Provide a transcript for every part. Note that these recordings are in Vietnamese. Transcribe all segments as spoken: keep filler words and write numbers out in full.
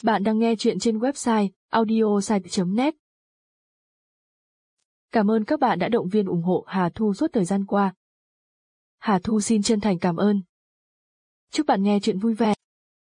Bạn đang nghe chuyện trên website audiosite chấm net. Cảm ơn các bạn đã động viên ủng hộ Hà Thu suốt thời gian qua. Hà Thu xin chân thành cảm ơn. Chúc bạn nghe chuyện vui vẻ.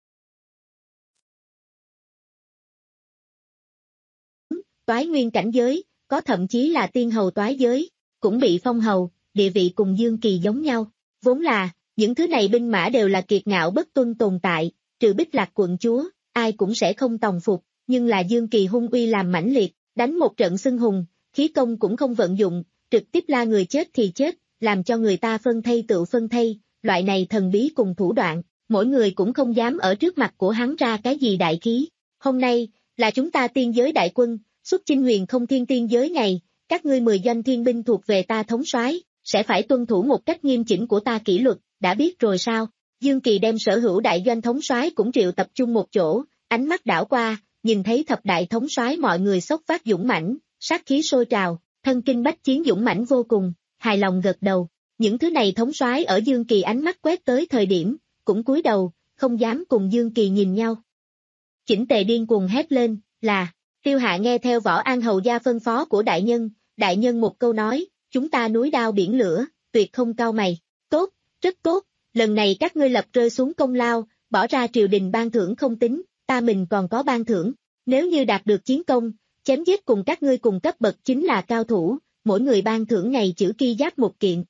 Toái nguyên cảnh giới, có thậm chí là tiên hầu toái giới, cũng bị phong hầu, địa vị cùng Dương Kỳ giống nhau. Vốn là, những thứ này binh mã đều là kiệt ngạo bất tuân tồn tại, trừ Bích Lạc quận chúa, ai cũng sẽ không tòng phục, nhưng là Dương Kỳ hung uy làm mãnh liệt, đánh một trận xưng hùng, khí công cũng không vận dụng, trực tiếp la người chết thì chết, làm cho người ta phân thây tự phân thây, loại này thần bí cùng thủ đoạn, mỗi người cũng không dám ở trước mặt của hắn ra cái gì đại khí. Hôm nay, là chúng ta tiên giới đại quân, xuất chinh huyền không thiên tiên giới ngày, các ngươi mười doanh thiên binh thuộc về ta thống soái, sẽ phải tuân thủ một cách nghiêm chỉnh của ta kỷ luật, đã biết rồi sao? Dương Kỳ đem sở hữu đại doanh thống soái cũng triệu tập trung một chỗ, ánh mắt đảo qua, nhìn thấy thập đại thống soái mọi người xốc phát dũng mãnh, sát khí sôi trào, thân kinh bách chiến dũng mãnh vô cùng, hài lòng gật đầu. Những thứ này thống soái ở Dương Kỳ ánh mắt quét tới thời điểm, cũng cúi đầu, không dám cùng Dương Kỳ nhìn nhau. Chỉnh Tề điên cuồng hét lên, là, Tiêu Hạ nghe theo Võ An hầu gia phân phó của đại nhân, đại nhân một câu nói, chúng ta núi đao biển lửa, tuyệt không cau mày, tốt, rất tốt, lần này các ngươi lập rơi xuống công lao, bỏ ra triều đình ban thưởng không tính, ta mình còn có ban thưởng, nếu như đạt được chiến công, chém giết cùng các ngươi cùng cấp bậc chính là cao thủ, mỗi người ban thưởng ngày chữ ki giáp một kiện.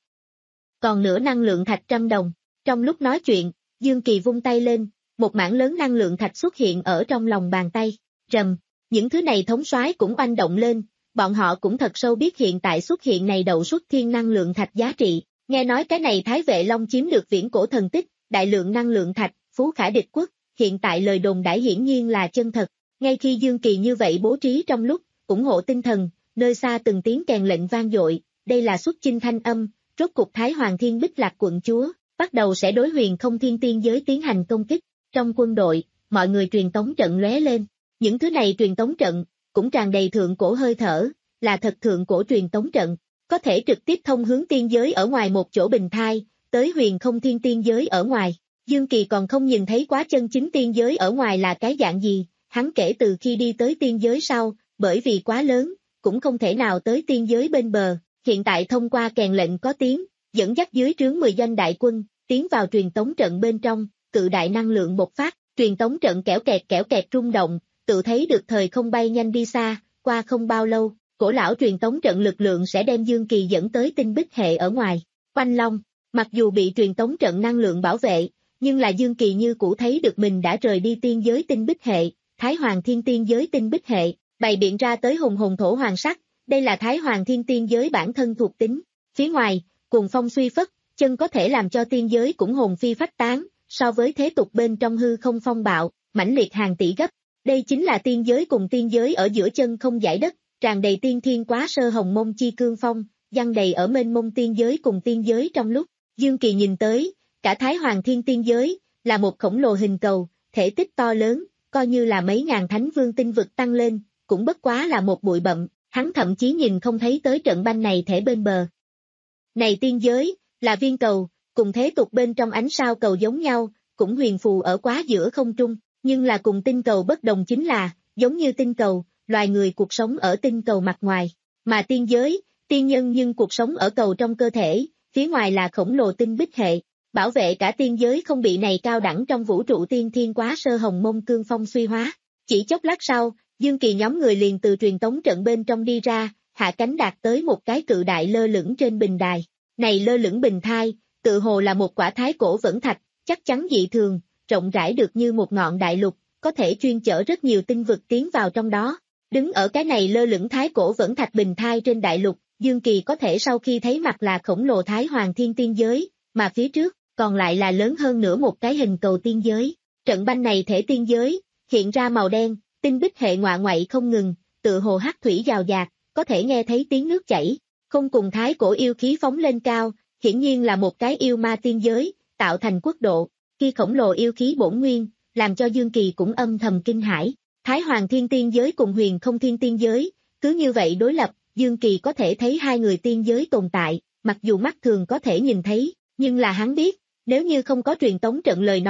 Còn nữa năng lượng thạch trăm đồng, trong lúc nói chuyện, Dương Kỳ vung tay lên, một mảng lớn năng lượng thạch xuất hiện ở trong lòng bàn tay, rầm, những thứ này thống soái cũng oanh động lên, bọn họ cũng thật sâu biết hiện tại xuất hiện này đậu xuất thiên năng lượng thạch giá trị, nghe nói cái này Thái Vệ Long chiếm được viễn cổ thần tích, đại lượng năng lượng thạch, phú khả địch quốc, hiện tại lời đồn đãi hiển nhiên là chân thật, ngay khi Dương Kỳ như vậy bố trí trong lúc, ủng hộ tinh thần, nơi xa từng tiếng kèn lệnh vang dội, đây là xuất chinh thanh âm, rốt cục Thái Hoàng Thiên Bích Lạc quận chúa, bắt đầu sẽ đối huyền không thiên tiên giới tiến hành công kích, trong quân đội, mọi người truyền tống trận lóe lên, những thứ này truyền tống trận, cũng tràn đầy thượng cổ hơi thở, là thật thượng cổ truyền tống trận, có thể trực tiếp thông hướng tiên giới ở ngoài một chỗ bình thai, tới huyền không thiên tiên giới ở ngoài. Dương Kỳ còn không nhìn thấy quá chân chính tiên giới ở ngoài là cái dạng gì, hắn kể từ khi đi tới tiên giới sau, bởi vì quá lớn, cũng không thể nào tới tiên giới bên bờ, hiện tại thông qua kèn lệnh có tiếng, dẫn dắt dưới trướng mười doanh đại quân, tiến vào truyền tống trận bên trong, cự đại năng lượng bộc phát, truyền tống trận kẽo kẹt kẽo kẹt rung động, tự thấy được thời không bay nhanh đi xa, qua không bao lâu, cổ lão truyền tống trận lực lượng sẽ đem Dương Kỳ dẫn tới tinh bích hệ ở ngoài. Oanh Long, mặc dù bị truyền tống trận năng lượng bảo vệ, nhưng là Dương Kỳ như cũ thấy được mình đã rời đi tiên giới tinh bích hệ, Thái Hoàng Thiên tiên giới tinh bích hệ, bày biện ra tới hùng hùng thổ hoàng sắc, đây là Thái Hoàng Thiên tiên giới bản thân thuộc tính. Phía ngoài, cuồng phong suy phất, chân có thể làm cho tiên giới cũng hồn phi phách tán, so với thế tục bên trong hư không phong bạo, mãnh liệt hàng tỷ gấp. Đây chính là tiên giới cùng tiên giới ở giữa chân không giải đất, tràn đầy tiên thiên quá sơ hồng mông chi cương phong, giăng đầy ở mênh mông tiên giới cùng tiên giới trong lúc. Dương Kỳ nhìn tới, cả Thái Hoàng Thiên tiên giới, là một khổng lồ hình cầu, thể tích to lớn, coi như là mấy ngàn thánh vương tinh vực tăng lên, cũng bất quá là một bụi bặm, hắn thậm chí nhìn không thấy tới trận banh này thể bên bờ. Này tiên giới, là viên cầu, cùng thế tục bên trong ánh sao cầu giống nhau, cũng huyền phù ở quá giữa không trung, nhưng là cùng tinh cầu bất đồng chính là, giống như tinh cầu, loài người cuộc sống ở tinh cầu mặt ngoài, mà tiên giới, tiên nhân nhưng cuộc sống ở cầu trong cơ thể, phía ngoài là khổng lồ tinh bích hệ, bảo vệ cả tiên giới không bị này cao đẳng trong vũ trụ tiên thiên quá sơ hồng mông cương phong suy hóa. Chỉ chốc lát sau, Dương Kỳ nhóm người liền từ truyền tống trận bên trong đi ra, hạ cánh đạt tới một cái cự đại lơ lửng trên bình đài. Này lơ lửng bình thai, tự hồ là một quả thái cổ vẫn thạch, chắc chắn dị thường, rộng rãi được như một ngọn đại lục, có thể chuyên chở rất nhiều tinh vực tiến vào trong đó. Đứng ở cái này lơ lửng thái cổ vẫn thạch bình thai trên đại lục, Dương Kỳ có thể sau khi thấy mặt là khổng lồ Thái Hoàng Thiên tiên giới, mà phía trước, còn lại là lớn hơn nữa một cái hình cầu tiên giới. Trận banh này thể tiên giới, hiện ra màu đen, tinh bích hệ ngoạ ngoại không ngừng, tự hồ hắc thủy rào rạt, có thể nghe thấy tiếng nước chảy, không cùng thái cổ yêu khí phóng lên cao, hiển nhiên là một cái yêu ma tiên giới, tạo thành quốc độ, khi khổng lồ yêu khí bổn nguyên, làm cho Dương Kỳ cũng âm thầm kinh hãi. Thái Hoàng Thiên tiên giới cùng huyền không thiên tiên giới, cứ như vậy đối lập, Dương Kỳ có thể thấy hai người tiên giới tồn tại, mặc dù mắt thường có thể nhìn thấy, nhưng là hắn biết, nếu như không có truyền tống trận lời nói,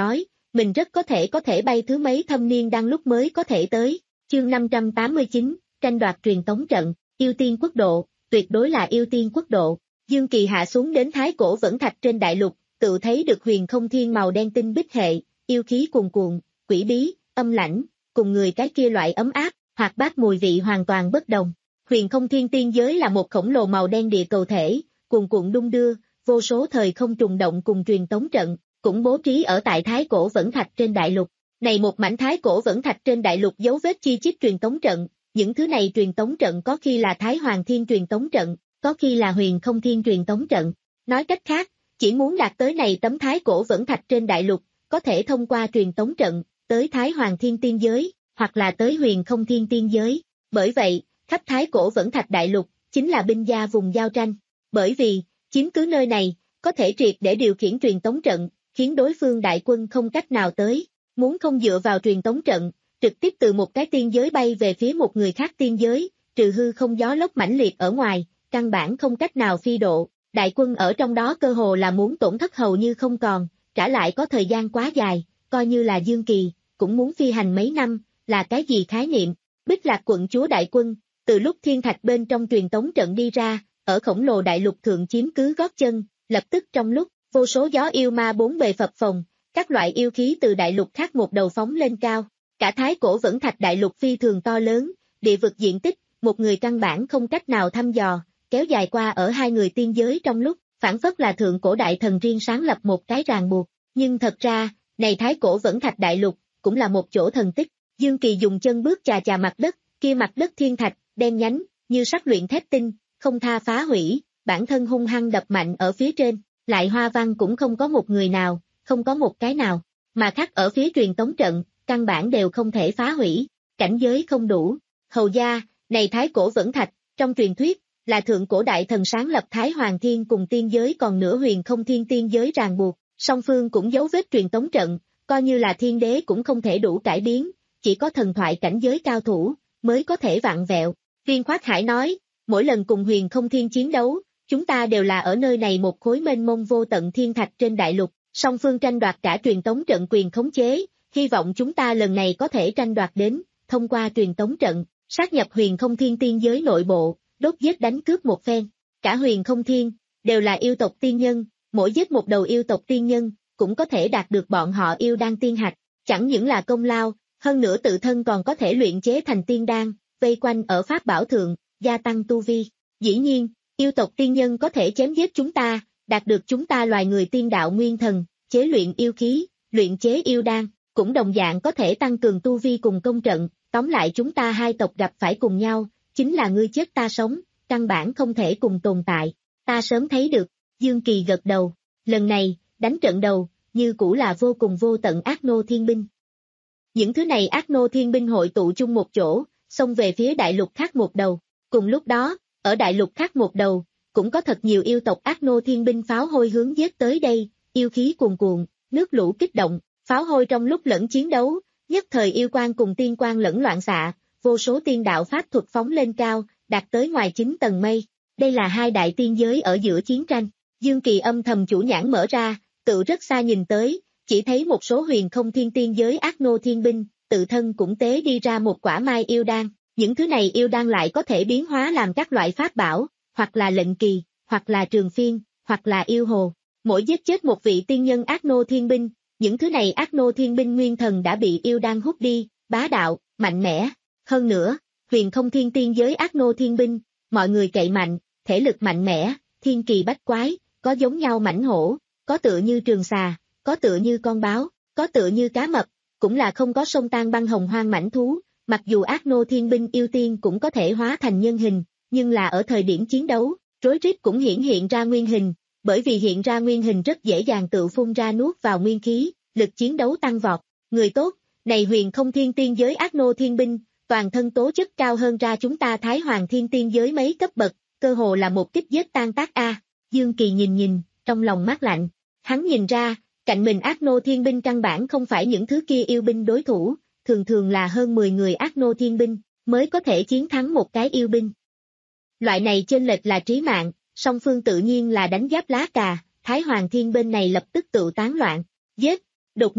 mình rất có thể có thể bay thứ mấy thâm niên đang lúc mới có thể tới. Chương năm trăm tám mươi chín, tranh đoạt truyền tống trận, yêu tiên quốc độ, tuyệt đối là yêu tiên quốc độ. Dương Kỳ hạ xuống đến thái cổ vẫn thạch trên đại lục, tự thấy được huyền không thiên màu đen tinh bích hệ, yêu khí cuồn cuộn, quỷ bí, âm lãnh, cùng người cái kia loại ấm áp, hoạt bát mùi vị hoàn toàn bất đồng. Huyền không thiên tiên giới là một khổng lồ màu đen địa cầu thể, cuồn cuộn đung đưa, vô số thời không trùng động cùng truyền tống trận, cũng bố trí ở tại thái cổ vẫn thạch trên đại lục. Này một mảnh thái cổ vẫn thạch trên đại lục dấu vết chi chít truyền tống trận, những thứ này truyền tống trận có khi là Thái Hoàng Thiên truyền tống trận, có khi là Huyền Không Thiên truyền tống trận. Nói cách khác, chỉ muốn đạt tới này tấm thái cổ vẫn thạch trên đại lục, có thể thông qua truyền tống trận, tới Thái Hoàng Thiên tiên giới, hoặc là tới Huyền Không Thiên tiên giới. Bởi vậy, khắp thái cổ vẫn thạch đại lục, chính là binh gia vùng giao tranh. Bởi vì, chiếm cứ nơi này, có thể triệt để điều khiển truyền tống trận, khiến đối phương đại quân không cách nào tới. Muốn không dựa vào truyền tống trận, trực tiếp từ một cái tiên giới bay về phía một người khác tiên giới, trừ hư không gió lốc mãnh liệt ở ngoài, căn bản không cách nào phi độ. Đại quân ở trong đó cơ hồ là muốn tổn thất hầu như không còn, trả lại có thời gian quá dài, coi như là Dương Kỳ, cũng muốn phi hành mấy năm, là cái gì khái niệm. Bích Lạc quận chúa đại quân, từ lúc thiên thạch bên trong truyền tống trận đi ra, ở khổng lồ đại lục thượng chiếm cứ gót chân, lập tức trong lúc, vô số gió yêu ma bốn bề phập phồng, các loại yêu khí từ đại lục khác một đầu phóng lên cao. Cả thái cổ vẫn thạch đại lục phi thường to lớn, địa vực diện tích, một người căn bản không cách nào thăm dò, kéo dài qua ở hai người tiên giới trong lúc, phản phất là thượng cổ đại thần riêng sáng lập một cái ràng buộc. Nhưng thật ra, này thái cổ vẫn thạch đại lục, cũng là một chỗ thần tích. Dương Kỳ dùng chân bước chà chà mặt đất, kia mặt đất thiên thạch, đen nhánh, như sắc luyện thép tinh, không tha phá hủy, bản thân hung hăng đập mạnh ở phía trên, lại hoa văn cũng không có một người nào, không có một cái nào, mà khác ở phía truyền tống trận, căn bản đều không thể phá hủy, cảnh giới không đủ. Hầu gia, này thái cổ vẫn thạch, trong truyền thuyết, là thượng cổ đại thần sáng lập Thái Hoàng Thiên cùng tiên giới còn nửa Huyền Không Thiên tiên giới ràng buộc, song phương cũng dấu vết truyền tống trận, coi như là thiên đế cũng không thể đủ cải biến, chỉ có thần thoại cảnh giới cao thủ, mới có thể vặn vẹo. Viên Khoát Hải nói, mỗi lần cùng Huyền Không Thiên chiến đấu, chúng ta đều là ở nơi này một khối mênh mông vô tận thiên thạch trên đại lục, song phương tranh đoạt cả truyền tống trận quyền khống chế, hy vọng chúng ta lần này có thể tranh đoạt đến, thông qua truyền tống trận, sát nhập Huyền Không Thiên tiên giới nội bộ, đốt giết đánh cướp một phen. Cả Huyền Không Thiên, đều là yêu tộc tiên nhân, mỗi giết một đầu yêu tộc tiên nhân, cũng có thể đạt được bọn họ yêu đan tiên hạch, chẳng những là công lao, hơn nữa tự thân còn có thể luyện chế thành tiên đan, vây quanh ở pháp bảo thượng, gia tăng tu vi. Dĩ nhiên, yêu tộc tiên nhân có thể chém giết chúng ta, đạt được chúng ta loài người tiên đạo nguyên thần, chế luyện yêu khí, luyện chế yêu đan, cũng đồng dạng có thể tăng cường tu vi cùng công trận, tóm lại chúng ta hai tộc gặp phải cùng nhau, chính là ngươi chết ta sống, căn bản không thể cùng tồn tại. Ta sớm thấy được, Dương Kỳ gật đầu, lần này, đánh trận đầu, như cũ là vô cùng vô tận ác nô thiên binh. Những thứ này ác nô thiên binh hội tụ chung một chỗ, xông về phía đại lục khác một đầu. Cùng lúc đó, ở đại lục khác một đầu, cũng có thật nhiều yêu tộc ác nô thiên binh pháo hôi hướng giết tới đây, yêu khí cuồn cuộn, nước lũ kích động, pháo hôi trong lúc lẫn chiến đấu, nhất thời yêu quang cùng tiên quang lẫn loạn xạ, vô số tiên đạo pháp thuật phóng lên cao, đạt tới ngoài chín tầng mây. Đây là hai đại tiên giới ở giữa chiến tranh. Dương Kỳ âm thầm chủ nhãn mở ra, tự rất xa nhìn tới, chỉ thấy một số Huyền Không Thiên tiên giới ác nô thiên binh, tự thân cũng tế đi ra một quả mai yêu đan. Những thứ này yêu đan lại có thể biến hóa làm các loại pháp bảo, hoặc là lệnh kỳ, hoặc là trường phiên, hoặc là yêu hồ. Mỗi giết chết một vị tiên nhân ác nô thiên binh, những thứ này ác nô thiên binh nguyên thần đã bị yêu đan hút đi, bá đạo, mạnh mẽ. Hơn nữa, Huyền Không Thiên tiên giới ác nô thiên binh, mọi người cậy mạnh, thể lực mạnh mẽ, thiên kỳ bách quái, có giống nhau mãnh hổ, có tựa như trường xà, có tựa như con báo, có tựa như cá mập, cũng là không có sông tan băng hồng hoang mãnh thú. Mặc dù ác nô thiên binh yêu tiên cũng có thể hóa thành nhân hình, nhưng là ở thời điểm chiến đấu, rối rít cũng hiển hiện ra nguyên hình, bởi vì hiện ra nguyên hình rất dễ dàng tự phun ra nuốt vào nguyên khí, lực chiến đấu tăng vọt. Người tốt, này Huyền Không Thiên tiên giới ác nô thiên binh, toàn thân tố chất cao hơn ra chúng ta Thái Hoàng Thiên tiên giới mấy cấp bậc, cơ hồ là một kích giết tan tác a. Dương Kỳ nhìn nhìn, trong lòng mát lạnh, hắn nhìn ra, cạnh mình ác nô thiên binh căn bản không phải những thứ kia yêu binh đối thủ, thường thường là hơn mười người ác nô thiên binh, mới có thể chiến thắng một cái yêu binh. Loại này chênh lệch là trí mạng, song phương tự nhiên là đánh giáp lá cà, Thái Hoàng Thiên bên này lập tức tự tán loạn, giết. Đột nhiên,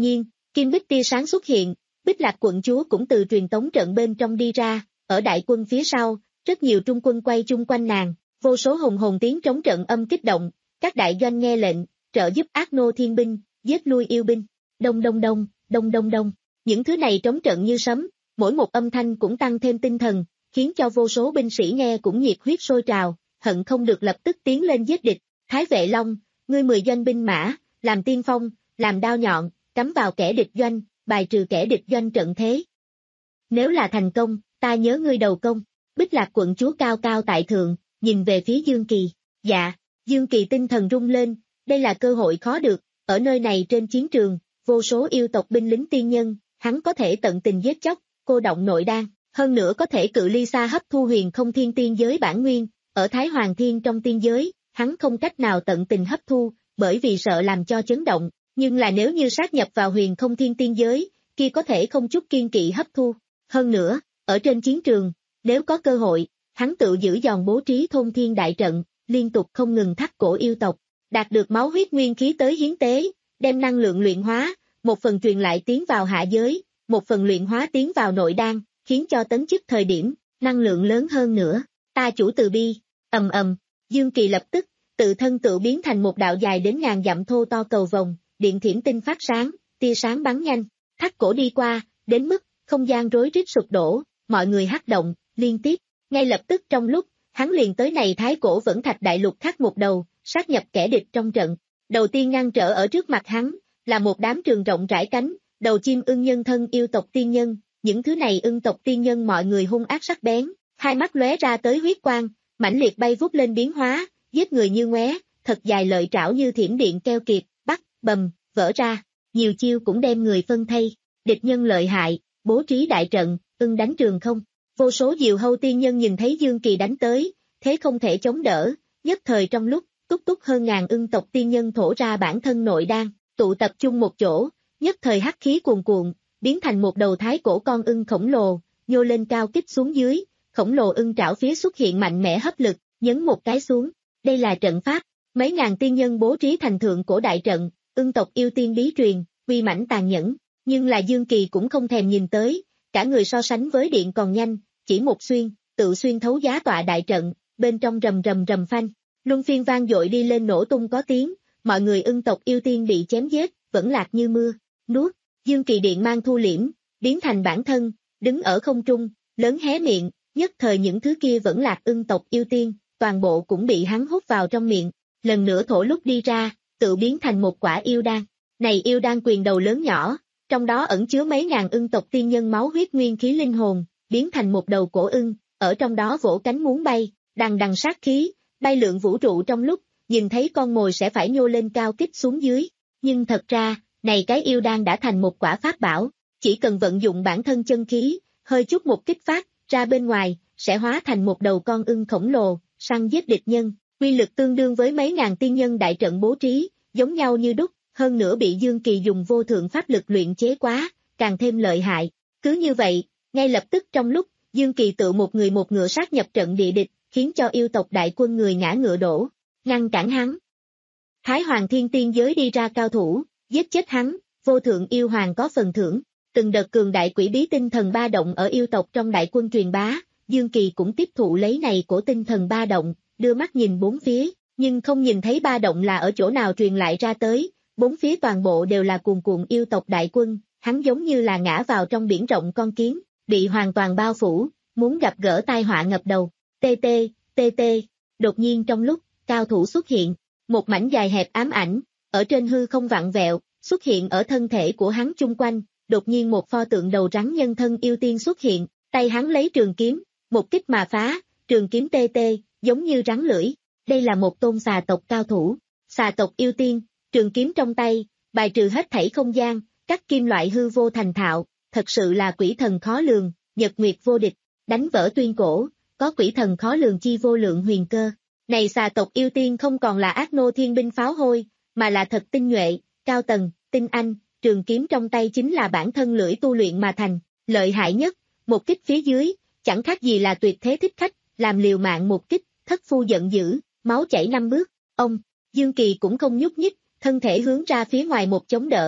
Kim Bích tia sáng xuất hiện, Bích Lạc quận chúa cũng từ truyền tống trận bên trong đi ra, ở đại quân phía sau, rất nhiều trung quân quay chung quanh nàng, vô số hùng hồn tiếng trống trận âm kích động, các đại doanh nghe lệnh, trợ giúp Ác Nô thiên binh, giết lui yêu binh. Đông đông đông, đông đông đông, những thứ này trống trận như sấm, mỗi một âm thanh cũng tăng thêm tinh thần, khiến cho vô số binh sĩ nghe cũng nhiệt huyết sôi trào, hận không được lập tức tiến lên giết địch. Thái Vệ Long, ngươi mười doanh binh mã, làm tiên phong, làm đao nhọn, cắm vào kẻ địch doanh, bài trừ kẻ địch doanh trận thế. Nếu là thành công, ta nhớ ngươi đầu công. Bích Lạc quận chúa cao cao tại thượng, nhìn về phía Dương Kỳ. Dạ, Dương Kỳ tinh thần rung lên, đây là cơ hội khó được, ở nơi này trên chiến trường, vô số yêu tộc binh lính tiên nhân, hắn có thể tận tình giết chóc, cô động nội đan, hơn nữa có thể cự ly xa hấp thu huyền không thiên tiên giới bản nguyên, ở Thái Hoàng Thiên trong tiên giới, hắn không cách nào tận tình hấp thu, bởi vì sợ làm cho chấn động, nhưng là nếu như sát nhập vào huyền không thiên tiên giới, kia có thể không chút kiên kỵ hấp thu. Hơn nữa, ở trên chiến trường, nếu có cơ hội, hắn tự giữ giòn bố trí thôn thiên đại trận, liên tục không ngừng thắt cổ yêu tộc, đạt được máu huyết nguyên khí tới hiến tế, đem năng lượng luyện hóa, một phần truyền lại tiến vào hạ giới, một phần luyện hóa tiến vào nội đan, khiến cho tấn chức thời điểm, năng lượng lớn hơn nữa. Ta chủ từ bi, ầm ầm, Dương Kỳ lập tức, tự thân tự biến thành một đạo dài đến ngàn dặm thô to cầu vồng, điện thiểm tinh phát sáng, tia sáng bắn nhanh, thắt cổ đi qua, đến mức, không gian rối rít sụp đổ, mọi người hắc động, liên tiếp, ngay lập tức trong lúc, hắn liền tới này thái cổ vẫn thạch đại lục khắc một đầu, sát nhập kẻ địch trong trận. Đầu tiên ngăn trở ở trước mặt hắn, là một đám trường rộng rải cánh, đầu chim ưng nhân thân yêu tộc tiên nhân, những thứ này ưng tộc tiên nhân mọi người hung ác sắc bén, hai mắt lóe ra tới huyết quang, mãnh liệt bay vút lên biến hóa, giết người như ngoé, thật dài lợi trảo như thiểm điện keo kiệt, bắt, bầm, vỡ ra, nhiều chiêu cũng đem người phân thây, địch nhân lợi hại, bố trí đại trận, ưng đánh trường không. Vô số diều hâu tiên nhân nhìn thấy Dương Kỳ đánh tới, thế không thể chống đỡ, nhất thời trong lúc, túc túc hơn ngàn ưng tộc tiên nhân thổ ra bản thân nội đan, tụ tập chung một chỗ, nhất thời hắc khí cuồn cuộn, biến thành một đầu thái cổ con ưng khổng lồ, nhô lên cao kích xuống dưới, khổng lồ ưng trảo phía xuất hiện mạnh mẽ hấp lực, nhấn một cái xuống. Đây là trận pháp, mấy ngàn tiên nhân bố trí thành thượng cổ đại trận, ưng tộc yêu tiên bí truyền, uy mãnh tàn nhẫn, nhưng là Dương Kỳ cũng không thèm nhìn tới, cả người so sánh với điện còn nhanh, chỉ một xuyên, tự xuyên thấu giá tọa đại trận, bên trong rầm rầm rầm phanh, luân phiên vang dội đi lên nổ tung có tiếng, mọi người ưng tộc yêu tiên bị chém giết, vẫn lạc như mưa, nuốt, Dương Kỳ điện mang thu liễm, biến thành bản thân, đứng ở không trung, lớn hé miệng, nhất thời những thứ kia vẫn lạc ưng tộc yêu tiên, toàn bộ cũng bị hắn hút vào trong miệng, lần nữa thổ lúc đi ra, tự biến thành một quả yêu đan, này yêu đan quyền đầu lớn nhỏ, trong đó ẩn chứa mấy ngàn ưng tộc tiên nhân máu huyết nguyên khí linh hồn, biến thành một đầu cổ ưng, ở trong đó vỗ cánh muốn bay, đằng đằng sát khí, bay lượn vũ trụ trong lúc, nhìn thấy con mồi sẽ phải nhô lên cao kích xuống dưới, nhưng thật ra, này cái yêu đan đã thành một quả pháp bảo, chỉ cần vận dụng bản thân chân khí, hơi chút một kích phát, ra bên ngoài, sẽ hóa thành một đầu con ưng khổng lồ, săn giết địch nhân, uy lực tương đương với mấy ngàn tiên nhân đại trận bố trí, giống nhau như đúc, hơn nữa bị Dương Kỳ dùng vô thượng pháp lực luyện chế quá, càng thêm lợi hại. Cứ như vậy, ngay lập tức trong lúc, Dương Kỳ tự một người một ngựa sát nhập trận địa địch, khiến cho yêu tộc đại quân người ngã ngựa đổ, ngăn cản hắn. Thái Hoàng Thiên tiên giới đi ra cao thủ, giết chết hắn, vô thượng yêu hoàng có phần thưởng. Từng đợt cường đại quỷ bí tinh thần ba động ở yêu tộc trong đại quân truyền bá, Dương Kỳ cũng tiếp thụ lấy này của tinh thần ba động, đưa mắt nhìn bốn phía, nhưng không nhìn thấy ba động là ở chỗ nào truyền lại ra tới, bốn phía toàn bộ đều là cuồn cuộn yêu tộc đại quân, hắn giống như là ngã vào trong biển rộng con kiến, bị hoàn toàn bao phủ, muốn gặp gỡ tai họa ngập đầu. Tê tê, tê tê, đột nhiên trong lúc, cao thủ xuất hiện, một mảnh dài hẹp ám ảnh, ở trên hư không vặn vẹo, xuất hiện ở thân thể của hắn chung quanh, đột nhiên một pho tượng đầu rắn nhân thân yêu tiên xuất hiện, tay hắn lấy trường kiếm, một kích mà phá, trường kiếm tê tê, giống như rắn lưỡi, đây là một tôn xà tộc cao thủ, xà tộc yêu tiên, trường kiếm trong tay, bài trừ hết thảy không gian, các kim loại hư vô thành thạo, thật sự là quỷ thần khó lường, nhật nguyệt vô địch, đánh vỡ tuyên cổ, có quỷ thần khó lường chi vô lượng huyền cơ. Này xà tộc yêu tiên không còn là ác nô thiên binh pháo hôi, mà là thật tinh nhuệ, cao tầng, tinh anh, trường kiếm trong tay chính là bản thân lưỡi tu luyện mà thành, lợi hại nhất, một kích phía dưới, chẳng khác gì là tuyệt thế thích khách, làm liều mạng một kích, thất phu giận dữ, máu chảy năm bước, ông, Dương Kỳ cũng không nhúc nhích, thân thể hướng ra phía ngoài một chống đỡ,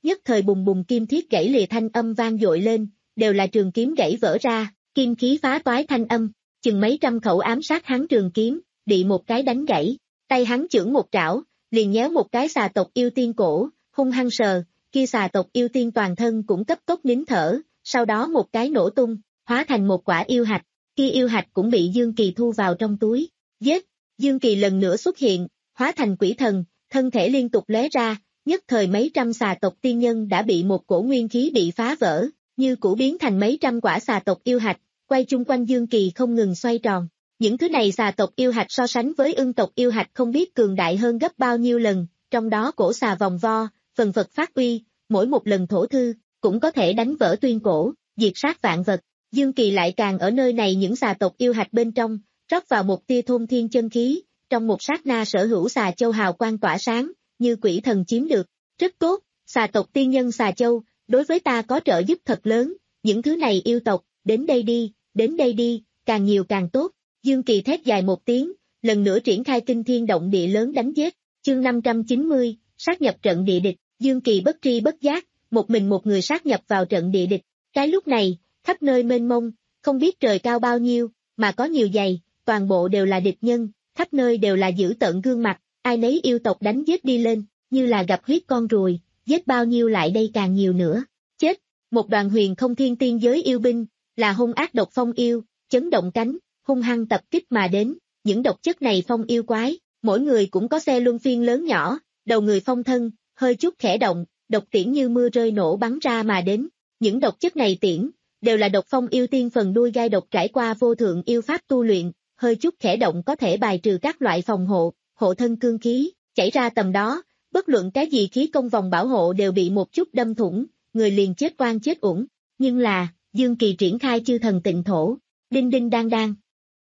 nhất thời bùng bùng kim thiết gãy lìa thanh âm vang dội lên, đều là trường kiếm gãy vỡ ra, kim khí phá toái thanh âm, chừng mấy trăm khẩu ám sát hắn trường kiếm, bị một cái đánh gãy, tay hắn chưởng một trảo, liền nhéo một cái xà tộc yêu tiên cổ, hung hăng sờ, kia xà tộc yêu tiên toàn thân cũng cấp tốc nín thở, sau đó một cái nổ tung, hóa thành một quả yêu hạch, kia yêu hạch cũng bị Dương Kỳ thu vào trong túi, giết, Dương Kỳ lần nữa xuất hiện, hóa thành quỷ thần, thân thể liên tục lóe ra, nhất thời mấy trăm xà tộc tiên nhân đã bị một cổ nguyên khí bị phá vỡ, như cũ biến thành mấy trăm quả xà tộc yêu hạch, quay chung quanh Dương Kỳ không ngừng xoay tròn. Những thứ này xà tộc yêu hạch so sánh với ưng tộc yêu hạch không biết cường đại hơn gấp bao nhiêu lần, trong đó cổ xà vòng vo, phần vật phát uy, mỗi một lần thổ thư, cũng có thể đánh vỡ tuyên cổ, diệt sát vạn vật. Dương Kỳ lại càng ở nơi này những xà tộc yêu hạch bên trong, rót vào một tia thôn thiên chân khí, trong một sát na sở hữu xà châu hào quang tỏa sáng, như quỷ thần chiếm được. Rất tốt, xà tộc tiên nhân xà châu, đối với ta có trợ giúp thật lớn, những thứ này yêu tộc, đến đây đi, đến đây đi, càng nhiều càng tốt. Dương Kỳ thét dài một tiếng, lần nữa triển khai kinh thiên động địa lớn đánh giết, chương năm trăm chín mươi, sát nhập trận địa địch, Dương Kỳ bất tri bất giác, một mình một người sát nhập vào trận địa địch, cái lúc này, khắp nơi mênh mông, không biết trời cao bao nhiêu, mà có nhiều dày, toàn bộ đều là địch nhân, khắp nơi đều là dữ tợn gương mặt, ai nấy yêu tộc đánh giết đi lên, như là gặp huyết con ruồi, giết bao nhiêu lại đây càng nhiều nữa, chết, một đoàn huyền không thiên tiên giới yêu binh, là hung ác độc phong yêu, chấn động cánh, hung hăng tập kích mà đến, những độc chất này phong yêu quái, mỗi người cũng có xe luân phiên lớn nhỏ, đầu người phong thân, hơi chút khẽ động, độc tiễn như mưa rơi nổ bắn ra mà đến, những độc chất này tiễn, đều là độc phong yêu tiên phần đuôi gai độc trải qua vô thượng yêu pháp tu luyện, hơi chút khẽ động có thể bài trừ các loại phòng hộ, hộ thân cương khí, chảy ra tầm đó, bất luận cái gì khí công vòng bảo hộ đều bị một chút đâm thủng, người liền chết oan chết uổng, nhưng là, Dương Kỳ triển khai chư thần tịnh thổ, đinh đinh đang đang.